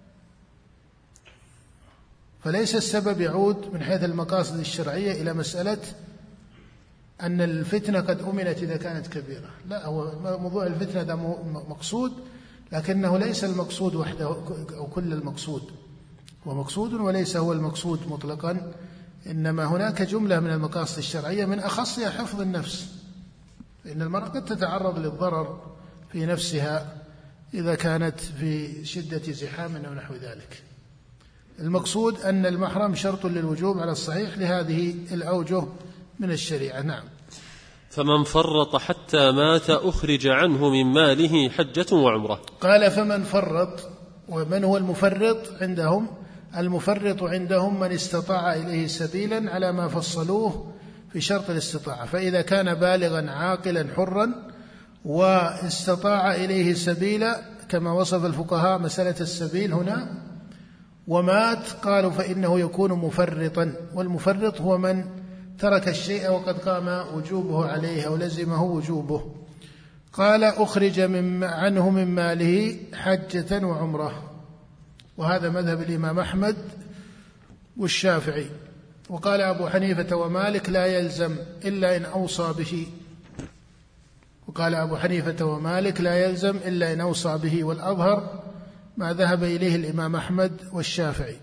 فليس السبب يعود من حيث المقاصد الشرعية إلى مسألة أن الفتنة قد أمنت إذا كانت كبيرة، لا، هو موضوع الفتنة ده مقصود، لكنه ليس المقصود وحده أو كل المقصود، هو مقصود وليس هو المقصود مطلقا، إنما هناك جملة من المقاصد الشرعية من أخصها حفظ النفس، فإن المرأة قد تتعرض للضرر في نفسها إذا كانت في شدة زحام أو نحو ذلك. المقصود أن المحرم شرط للوجوب على الصحيح لهذه الأوجه من الشريعة. نعم. فمن فرط حتى مات أخرج عنه من ماله حجة وعمرة. قال: فمن فرط ومن هو المفرط عندهم؟ المفرط عندهم من استطاع إليه سبيلا على ما فصلوه في شرط الاستطاعة، فإذا كان بالغا عاقلا حرا واستطاع إليه سبيلا كما وصف الفقهاء مسألة السبيل هنا ومات، قالوا فإنه يكون مفرطا. والمفرط هو من ترك الشيء وقد قام وجوبه عليه أو لزمه وجوبه. قال أخرج من عنه من ماله حجة وعمره، وهذا مذهب الإمام أحمد والشافعي. وقال أبو حنيفة ومالك لا يلزم إلا إن أوصى به، وقال أبو حنيفة ومالك لا يلزم إلا إن أوصى به، والأظهر ما ذهب إليه الإمام أحمد والشافعي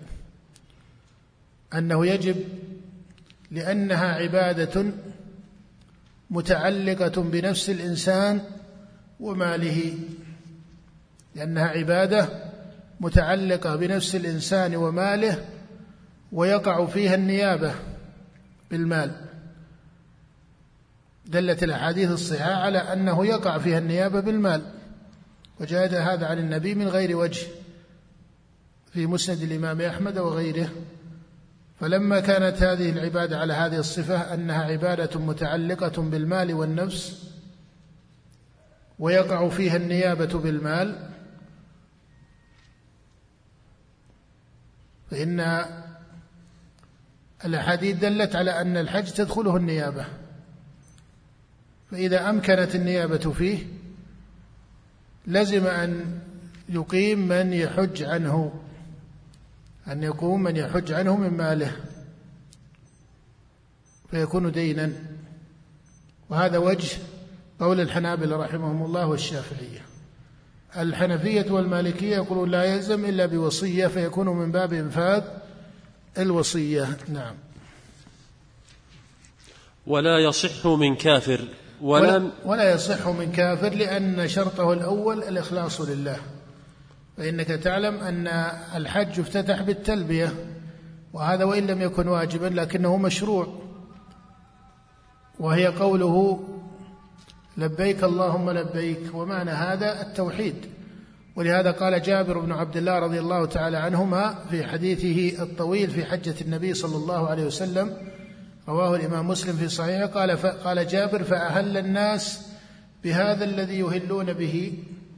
أنه يجب، لأنها عبادة متعلقة بنفس الإنسان وماله، لأنها عبادة متعلقة بنفس الإنسان وماله ويقع فيها النيابة بالمال. دلت الأحاديث الصحيحة على أنه يقع فيها النيابة بالمال، وجاء هذا عن النبي من غير وجه في مسند الإمام أحمد وغيره. فلما كانت هذه العبادة على هذه الصفة أنها عبادة متعلقة بالمال والنفس ويقع فيها النيابة بالمال، فإن الأحاديث دلت على أن الحج تدخله النيابة، فإذا أمكنت النيابة فيه لزم أن يقيم من يحج عنه، أن يقوم من يحج عنه من ماله فيكون دينا. وهذا وجه قول الحنابلة رحمهم الله والشافعية. الحنفية والمالكية يقولون لا يلزم إلا بوصية، فيكون من باب إنفاذ الوصية. نعم. ولا يصح من كافر ولا, ولا, ولا يصح من كافر، لأن شرطه الأول الإخلاص لله. فإنك تعلم أن الحج افتتح بالتلبية، وهذا وإن لم يكن واجبا لكنه مشروع، وهي قوله لبيك اللهم لبيك، ومعنى هذا التوحيد. ولهذا قال جابر بن عبد الله رضي الله تعالى عنهما في حديثه الطويل في حجة النبي صلى الله عليه وسلم، رواه الإمام مسلم في صحيحه، قال قال جابر فأهل الناس بهذا الذي يهلون به،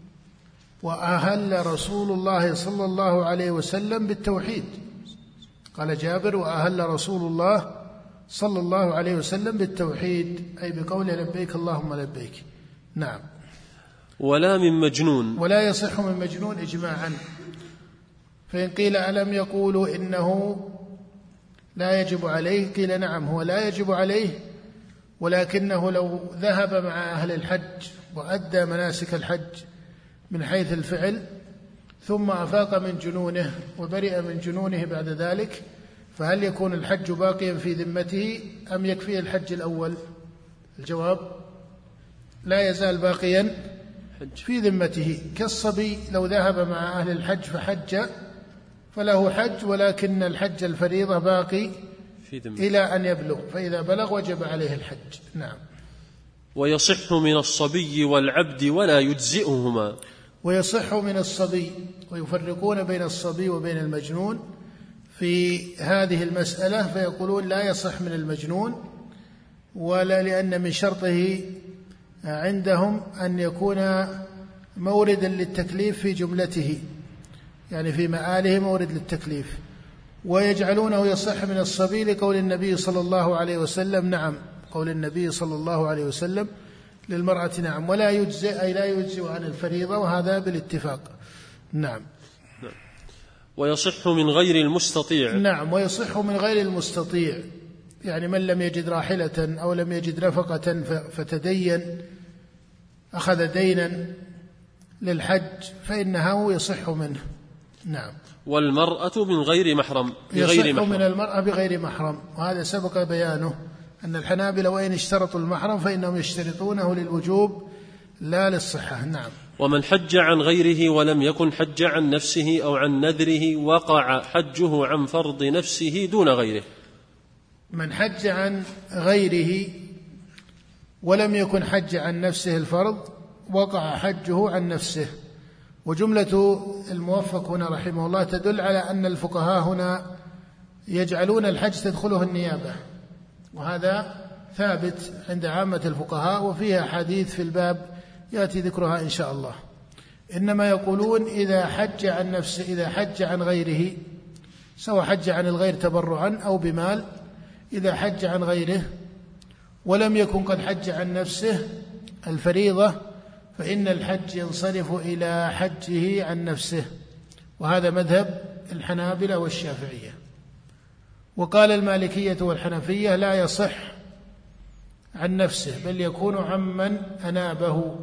وأهل رسول الله صلى الله عليه وسلم بالتوحيد. قال جابر وأهل رسول الله صلى الله عليه وسلم بالتوحيد، أي بقوله لبيك اللهم لبيك. نعم. ولا من مجنون، ولا يصح من مجنون إجماعا. فإن قيل ألم يقولوا إنه لا يجب عليه؟ قيل نعم، هو لا يجب عليه، ولكنه لو ذهب مع أهل الحج وأدى مناسك الحج من حيث الفعل ثم أفاق من جنونه وبرئ من جنونه بعد ذلك، فهل يكون الحج باقيا في ذمته أم يكفيه الحج الأول؟ الجواب لا يزال باقيا في ذمته، كالصبي لو ذهب مع أهل الحج فحج فله حج، ولكن الحج الفريضة باقي إلى أن يبلغ، فإذا بلغ وجب عليه الحج. نعم. ويصح من الصبي والعبد ولا يجزئهما. ويصح من الصبي، ويفرقون بين الصبي وبين المجنون في هذه المسألة، فيقولون لا يصح من المجنون، ولا لأن من شرطه عندهم أن يكون موردا للتكليف في جملته، يعني في مآله مورد للتكليف. ويجعلونه يصح من الصبي لقول النبي صلى الله عليه وسلم نعم، قول النبي صلى الله عليه وسلم للمرأة نعم، ولا يجزئ أي لا يجزئ عن الفريضة، وهذا بالاتفاق. نعم. ويصح من غير المستطيع. نعم، ويصح من غير المستطيع، يعني من لم يجد راحلة أو لم يجد نفقة فتدين أخذ دينا للحج فإنه يصح منه. نعم. والمرأة من غير محرم، بغير يصح محرم. من المرأة بغير محرم، وهذا سبق بيانه أن الحنابلة وإن اشترطوا المحرم فإنهم يشترطونه للوجوب لا للصحة. نعم. ومن حج عن غيره ولم يكن حج عن نفسه أو عن نذره وقع حجه عن فرض نفسه دون غيره. من حج عن غيره ولم يكن حج عن نفسه الفرض وقع حجه عن نفسه، وجملة الموفق هنا رحمه الله تدل على أن الفقهاء هنا يجعلون الحج تدخله النيابة، وهذا ثابت عند عامة الفقهاء، وفيها حديث في الباب يأتي ذكرها إن شاء الله. إنما يقولون إذا حج عن نفسه، إذا حج عن غيره، سواء حج عن الغير تبرعا أو بمال، إذا حج عن غيره ولم يكن قد حج عن نفسه الفريضة فإن الحج ينصرف إلى حجه عن نفسه، وهذا مذهب الحنابلة والشافعية. وقال المالكية والحنفية لا يصح عن نفسه بل يكون عمن أنابه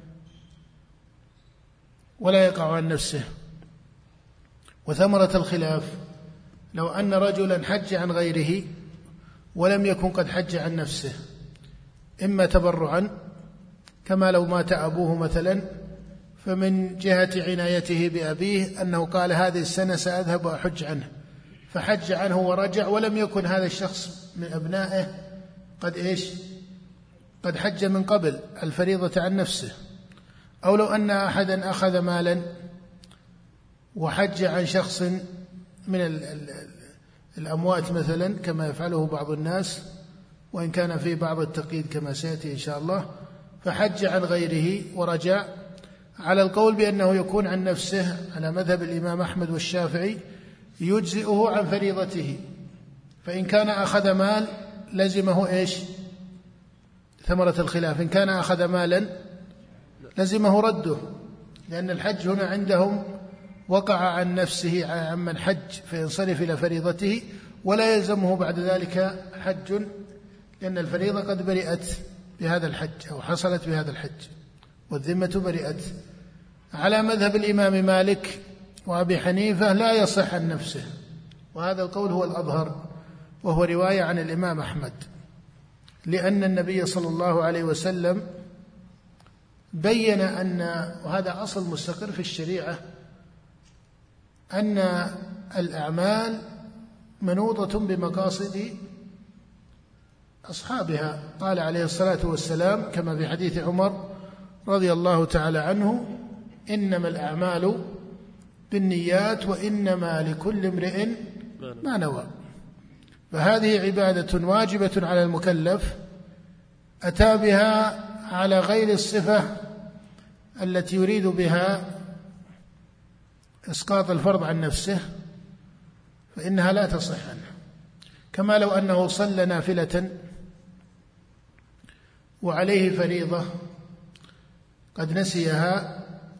ولا يقع عن نفسه. وثمرة الخلاف لو أن رجلا حج عن غيره ولم يكن قد حج عن نفسه، إما تبرعا كما لو مات أبوه مثلا، فمن جهة عنايته بأبيه أنه قال هذه السنة سأذهب وأحج عنه، فحج عنه ورجع ولم يكن هذا الشخص من أبنائه قد إيش قد حج من قبل الفريضة عن نفسه. أو لو أن أحدا أخذ مالا وحج عن شخص من الأموات مثلا كما يفعله بعض الناس، وإن كان في بعض التقييد كما سيأتي إن شاء الله، فحج عن غيره ورجع، على القول بأنه يكون عن نفسه على مذهب الإمام أحمد والشافعي يجزئه عن فريضته. فإن كان أخذ مال لزمه إيش ثمرة الخلاف، إن كان أخذ مالا لزمه رده، لأن الحج هنا عندهم وقع عن نفسه عمن حج فينصرف إلى فريضته، ولا يلزمه بعد ذلك حج، لأن الفريضة قد برئت بهذا الحج أو حصلت بهذا الحج، والذمة برئت. على مذهب الإمام مالك وأبي حنيفة لا يصح عن نفسه، وهذا القول هو الأظهر، وهو رواية عن الإمام أحمد، لأن النبي صلى الله عليه وسلم بين أن، وهذا أصل مستقر في الشريعة، أن الأعمال منوطة بمقاصد أصحابها. قال عليه الصلاة والسلام كما في حديث عمر رضي الله تعالى عنه: إنما الأعمال بالنيات وإنما لكل امرئ ما نوى. فهذه عبادة واجبة على المكلف أتى بها على غير الصفة التي يريد بها إسقاط الفرض عن نفسه، فإنها لا تصح عنه. كما لو أنه صلى نافلة وعليه فريضة قد نسيها،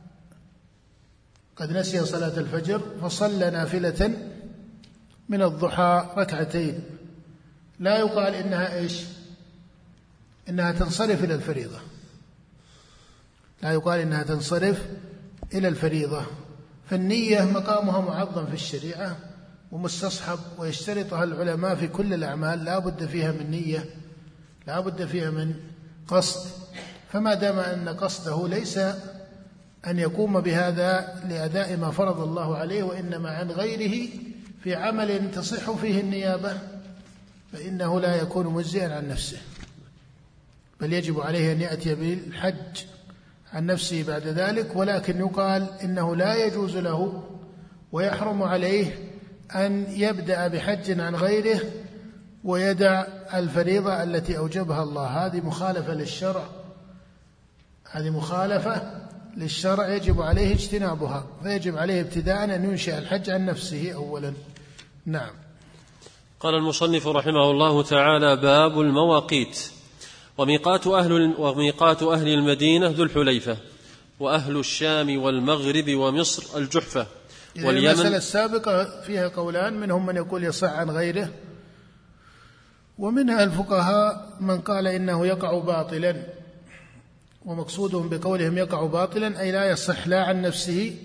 قد نسي صلاة الفجر فصلى نافلة من الضحى ركعتين، لا يقال إنها إيش إنها تنصرف إلى الفريضة، لا يقال إنها تنصرف إلى الفريضة. فالنية مقامها معظم في الشريعة ومستصحب، ويشترطها العلماء في كل الأعمال، لا بد فيها من نية، لا بد فيها من قصد. فما دام أن قصده ليس أن يقوم بهذا لأداء ما فرض الله عليه، وإنما عن غيره في عمل تصح فيه النيابة، فإنه لا يكون مجزئا عن نفسه، بل يجب عليه أن يأتي بالحج عن نفسه بعد ذلك. ولكن يقال إنه لا يجوز له ويحرم عليه أن يبدأ بحج عن غيره ويدع الفريضة التي أوجبها الله. هذه مخالفة للشرع، هذه مخالفة للشرع يجب عليه اجتنابها، فيجب عليه ابتداء أن ينشئ الحج عن نفسه أولا. نعم. قال المصنف رحمه الله تعالى: باب المواقيت. وميقات أهل, وميقات أهل المدينة ذو الحليفة، وأهل الشام والمغرب ومصر الجحفة واليمن. المسألة السابقة فيها قولان، منهم من يقول يصح عن غيره، ومنها الفقهاء من قال إنه يقع باطلا، ومقصودهم بقولهم يقع باطلا أي لا يصح لا عن نفسه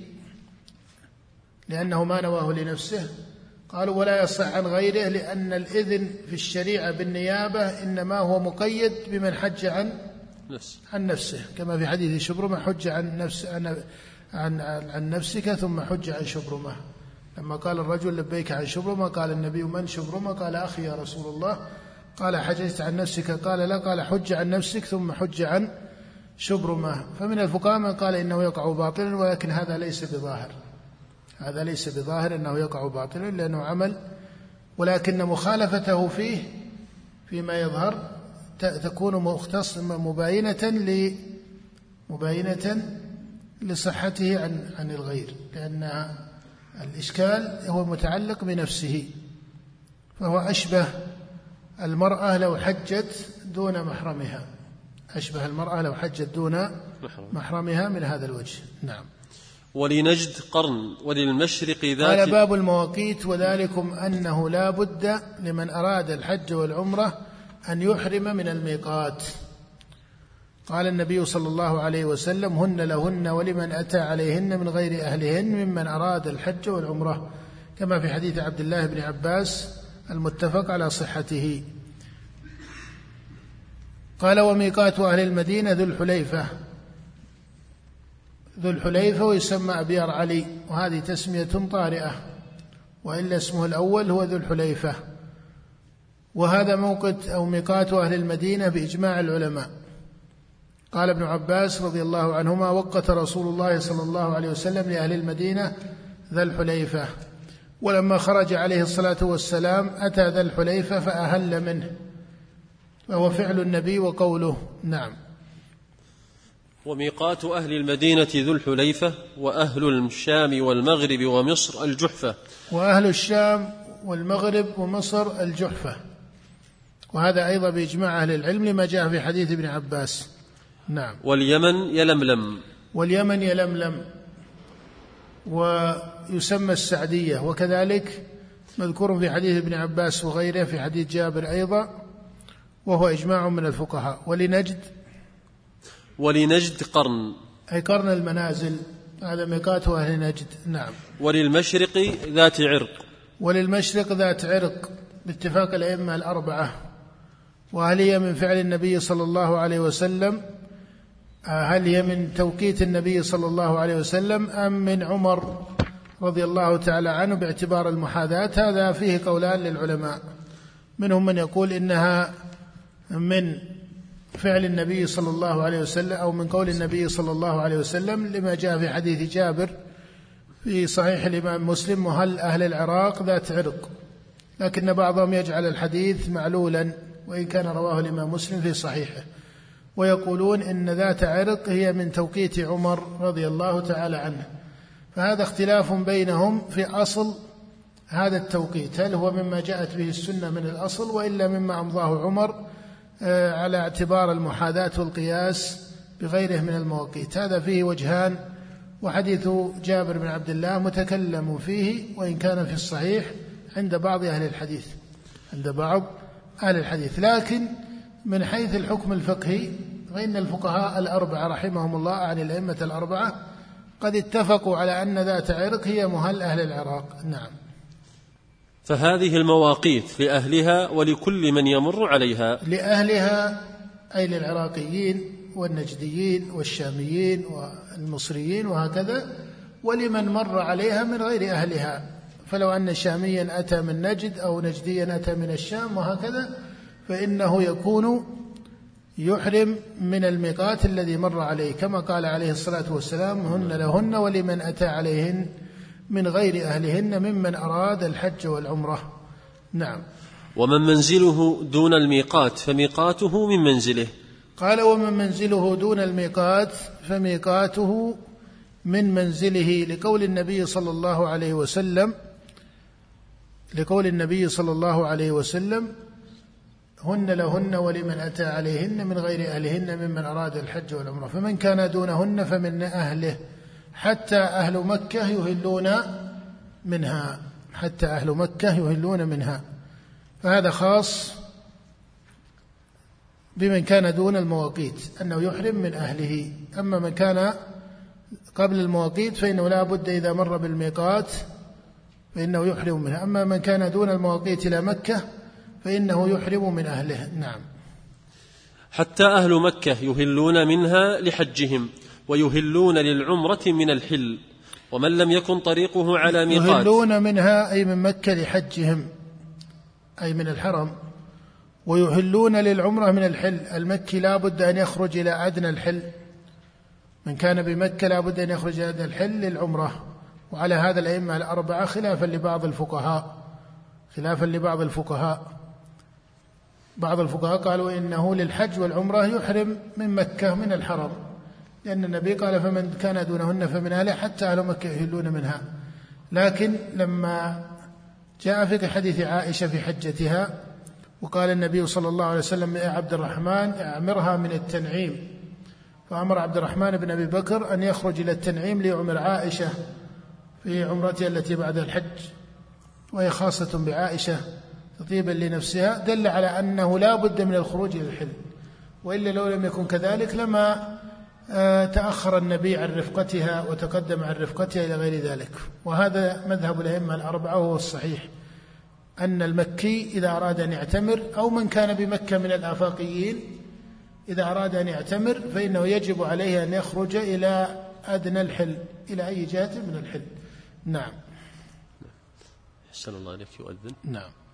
لأنه ما نواه لنفسه، قالوا ولا يصح عن غيره لأن الإذن في الشريعة بالنيابة إنما هو مقيد بمن حج عن عن نفسه، كما في حديث شبرمة: حج عن نفس عن عن, عن نفسك ثم حج عن شبرمة. لما قال الرجل لبيك عن شبرمة قال النبي: من شبرمة؟ قال أخي يا رسول الله. قال: حججت عن نفسك؟ قال لا. قال: حج عن نفسك ثم حج عن شبرمة. فمن الفقهاء من قال إنه يقع باطلا، ولكن هذا ليس بظاهر، هذا ليس بظاهر أنه يقع باطلا لأنه عمل، ولكن مخالفته فيه فيما يظهر تكون مختص مباينة ل مباينة لصحته عن عن الغير، لأن الإشكال هو متعلق بنفسه، فهو أشبه المرأة لو حجت دون محرمها، أشبه المرأة لو حجت دون محرمها من هذا الوجه. نعم. ولنجد قرن وللمشرق ذات. قال باب المواقيت: وذلكم أنه لا بد لمن أراد الحج والعمرة أن يحرم من الميقات. قال النبي صلى الله عليه وسلم: هن لهن ولمن أتى عليهن من غير أهلهن ممن أراد الحج والعمرة، كما في حديث عبد الله بن عباس المتفق على صحته. قال: وميقات أهل المدينة ذو الحليفة. ذو الحليفة ويسمى أبيار علي، وهذه تسمية طارئة، وإلا اسمه الأول هو ذو الحليفة. وهذا موقت أو ميقات أهل المدينة بإجماع العلماء. قال ابن عباس رضي الله عنهما: وقت رسول الله صلى الله عليه وسلم لأهل المدينة ذا الحليفة، ولما خرج عليه الصلاة والسلام أتى ذا الحليفة فأهل منه، وهو فعل النبي وقوله. نعم. وميقات أهل المدينة ذو الحليفة، وأهل الشام والمغرب ومصر الجحفة. وأهل الشام والمغرب ومصر الجحفة، وهذا أيضا بإجماع أهل العلم لما جاء في حديث ابن عباس. نعم. واليمن يلملم. واليمن يلملم ويسمى السعدية، وكذلك مذكور في حديث ابن عباس وغيره في حديث جابر أيضا، وهو إجماع من الفقهاء. ولنجد ولنجد قرن، أي قرن المنازل، هذا ميقات أهل نجد. نعم. وللمشرق ذات عرق. وللمشرق ذات عرق باتفاق الأئمة الأربعة. وهل هي من فعل النبي صلى الله عليه وسلم؟ هل هي من توقيت النبي صلى الله عليه وسلم أم من عمر رضي الله تعالى عنه باعتبار المحاذاة؟ هذا فيه قولان للعلماء، منهم من يقول إنها من فعل النبي صلى الله عليه وسلم أو من قول النبي صلى الله عليه وسلم لما جاء في حديث جابر في صحيح الإمام مسلم: وهل أهل العراق ذات عرق؟ لكن بعضهم يجعل الحديث معلولا، وإن كان رواه الإمام مسلم في صحيحه، ويقولون إن ذات عرق هي من توقيت عمر رضي الله تعالى عنه. فهذا اختلاف بينهم في أصل هذا التوقيت، هل هو مما جاءت به السنة من الأصل وإلا مما أمضاه عمر على اعتبار المحاذاة والقياس بغيره من المواقيت. هذا فيه وجهان، وحديث جابر بن عبد الله متكلم فيه، وإن كان في الصحيح عند بعض أهل الحديث عند بعض أهل الحديث لكن من حيث الحكم الفقهي فإن الفقهاء الأربعة رحمهم الله عن الأئمة الأربعة قد اتفقوا على أن ذات عرق هي مهل أهل العراق. نعم. فهذه المواقيت لأهلها ولكل من يمر عليها. لأهلها أي للعراقيين والنجديين والشاميين والمصريين وهكذا، ولمن مر عليها من غير أهلها، فلو أن شاميا أتى من نجد أو نجديا أتى من الشام وهكذا فإنه يكون يحرم من الميقات الذي مر عليه، كما قال عليه الصلاة والسلام: هن لهن ولمن أتى عليهن من غير أهلهن ممن أراد الحج والعمرة. نعم. ومن منزله دون الميقات فميقاته من منزله. قال: ومن منزله دون الميقات فميقاته من منزله، لقول النبي صلى الله عليه وسلم لقول النبي صلى الله عليه وسلم: هن لهن ولمن أتى عليهن من غير أهلهن ممن أراد الحج والعمرة، فمن كان دونهن فمن أهله، حتى أهل مكة يهلون منها حتى أهل مكة يهلون منها فهذا خاص بمن كان دون المواقيت أنه يحرم من أهله. أما من كان قبل المواقيت فإنه لا بد إذا مر بالميقات فإنه يحرم منها. أما من كان دون المواقيت إلى مكة فإنه يحرم من أهله. نعم. حتى أهل مكة يهلون منها لحجهم ويهلون للعمرة من الحل، ومن لم يكن طريقه على ميقات. يهلون منها أي من مكة لحجهم أي من الحرم، ويهلون للعمرة من الحل. المكي لا بد أن يخرج إلى أدنى الحل من كان بمكة لا بد أن يخرج إلى الحل للعمرة. وعلى هذا الأئمة الأربعة خلافا لبعض الفقهاء خلافا لبعض الفقهاء بعض الفقهاء قالوا إنه للحج والعمرة يحرم من مكة من الحرم، لأن النبي قال فمن كان دونهن فمن أهله حتى أهل مكة يهلون منها. لكن لما جاء في حديث عائشة في حجتها وقال النبي صلى الله عليه وسلم يا عبد الرحمن أعمرها من التنعيم، فأمر عبد الرحمن بن أبي بكر أن يخرج إلى التنعيم ليعمر عائشة في عمرتها التي بعد الحج، وهي خاصة بعائشة تطيبا لنفسها، دل على أنه لا بد من الخروج إلى الحل، وإلا لو لم يكن كذلك لما تأخر النبي عن رفقتها وتقدم عن رفقتها إلى غير ذلك. وهذا مذهب الأئمة الأربعة وهو الصحيح، أن المكي إذا أراد أن يعتمر أو من كان بمكة من الآفاقيين إذا أراد أن يعتمر فإنه يجب عليه أن يخرج إلى أدنى الحل، إلى أي جهة من الحل. نعم. أحسن الله إليك. يؤذن. نعم.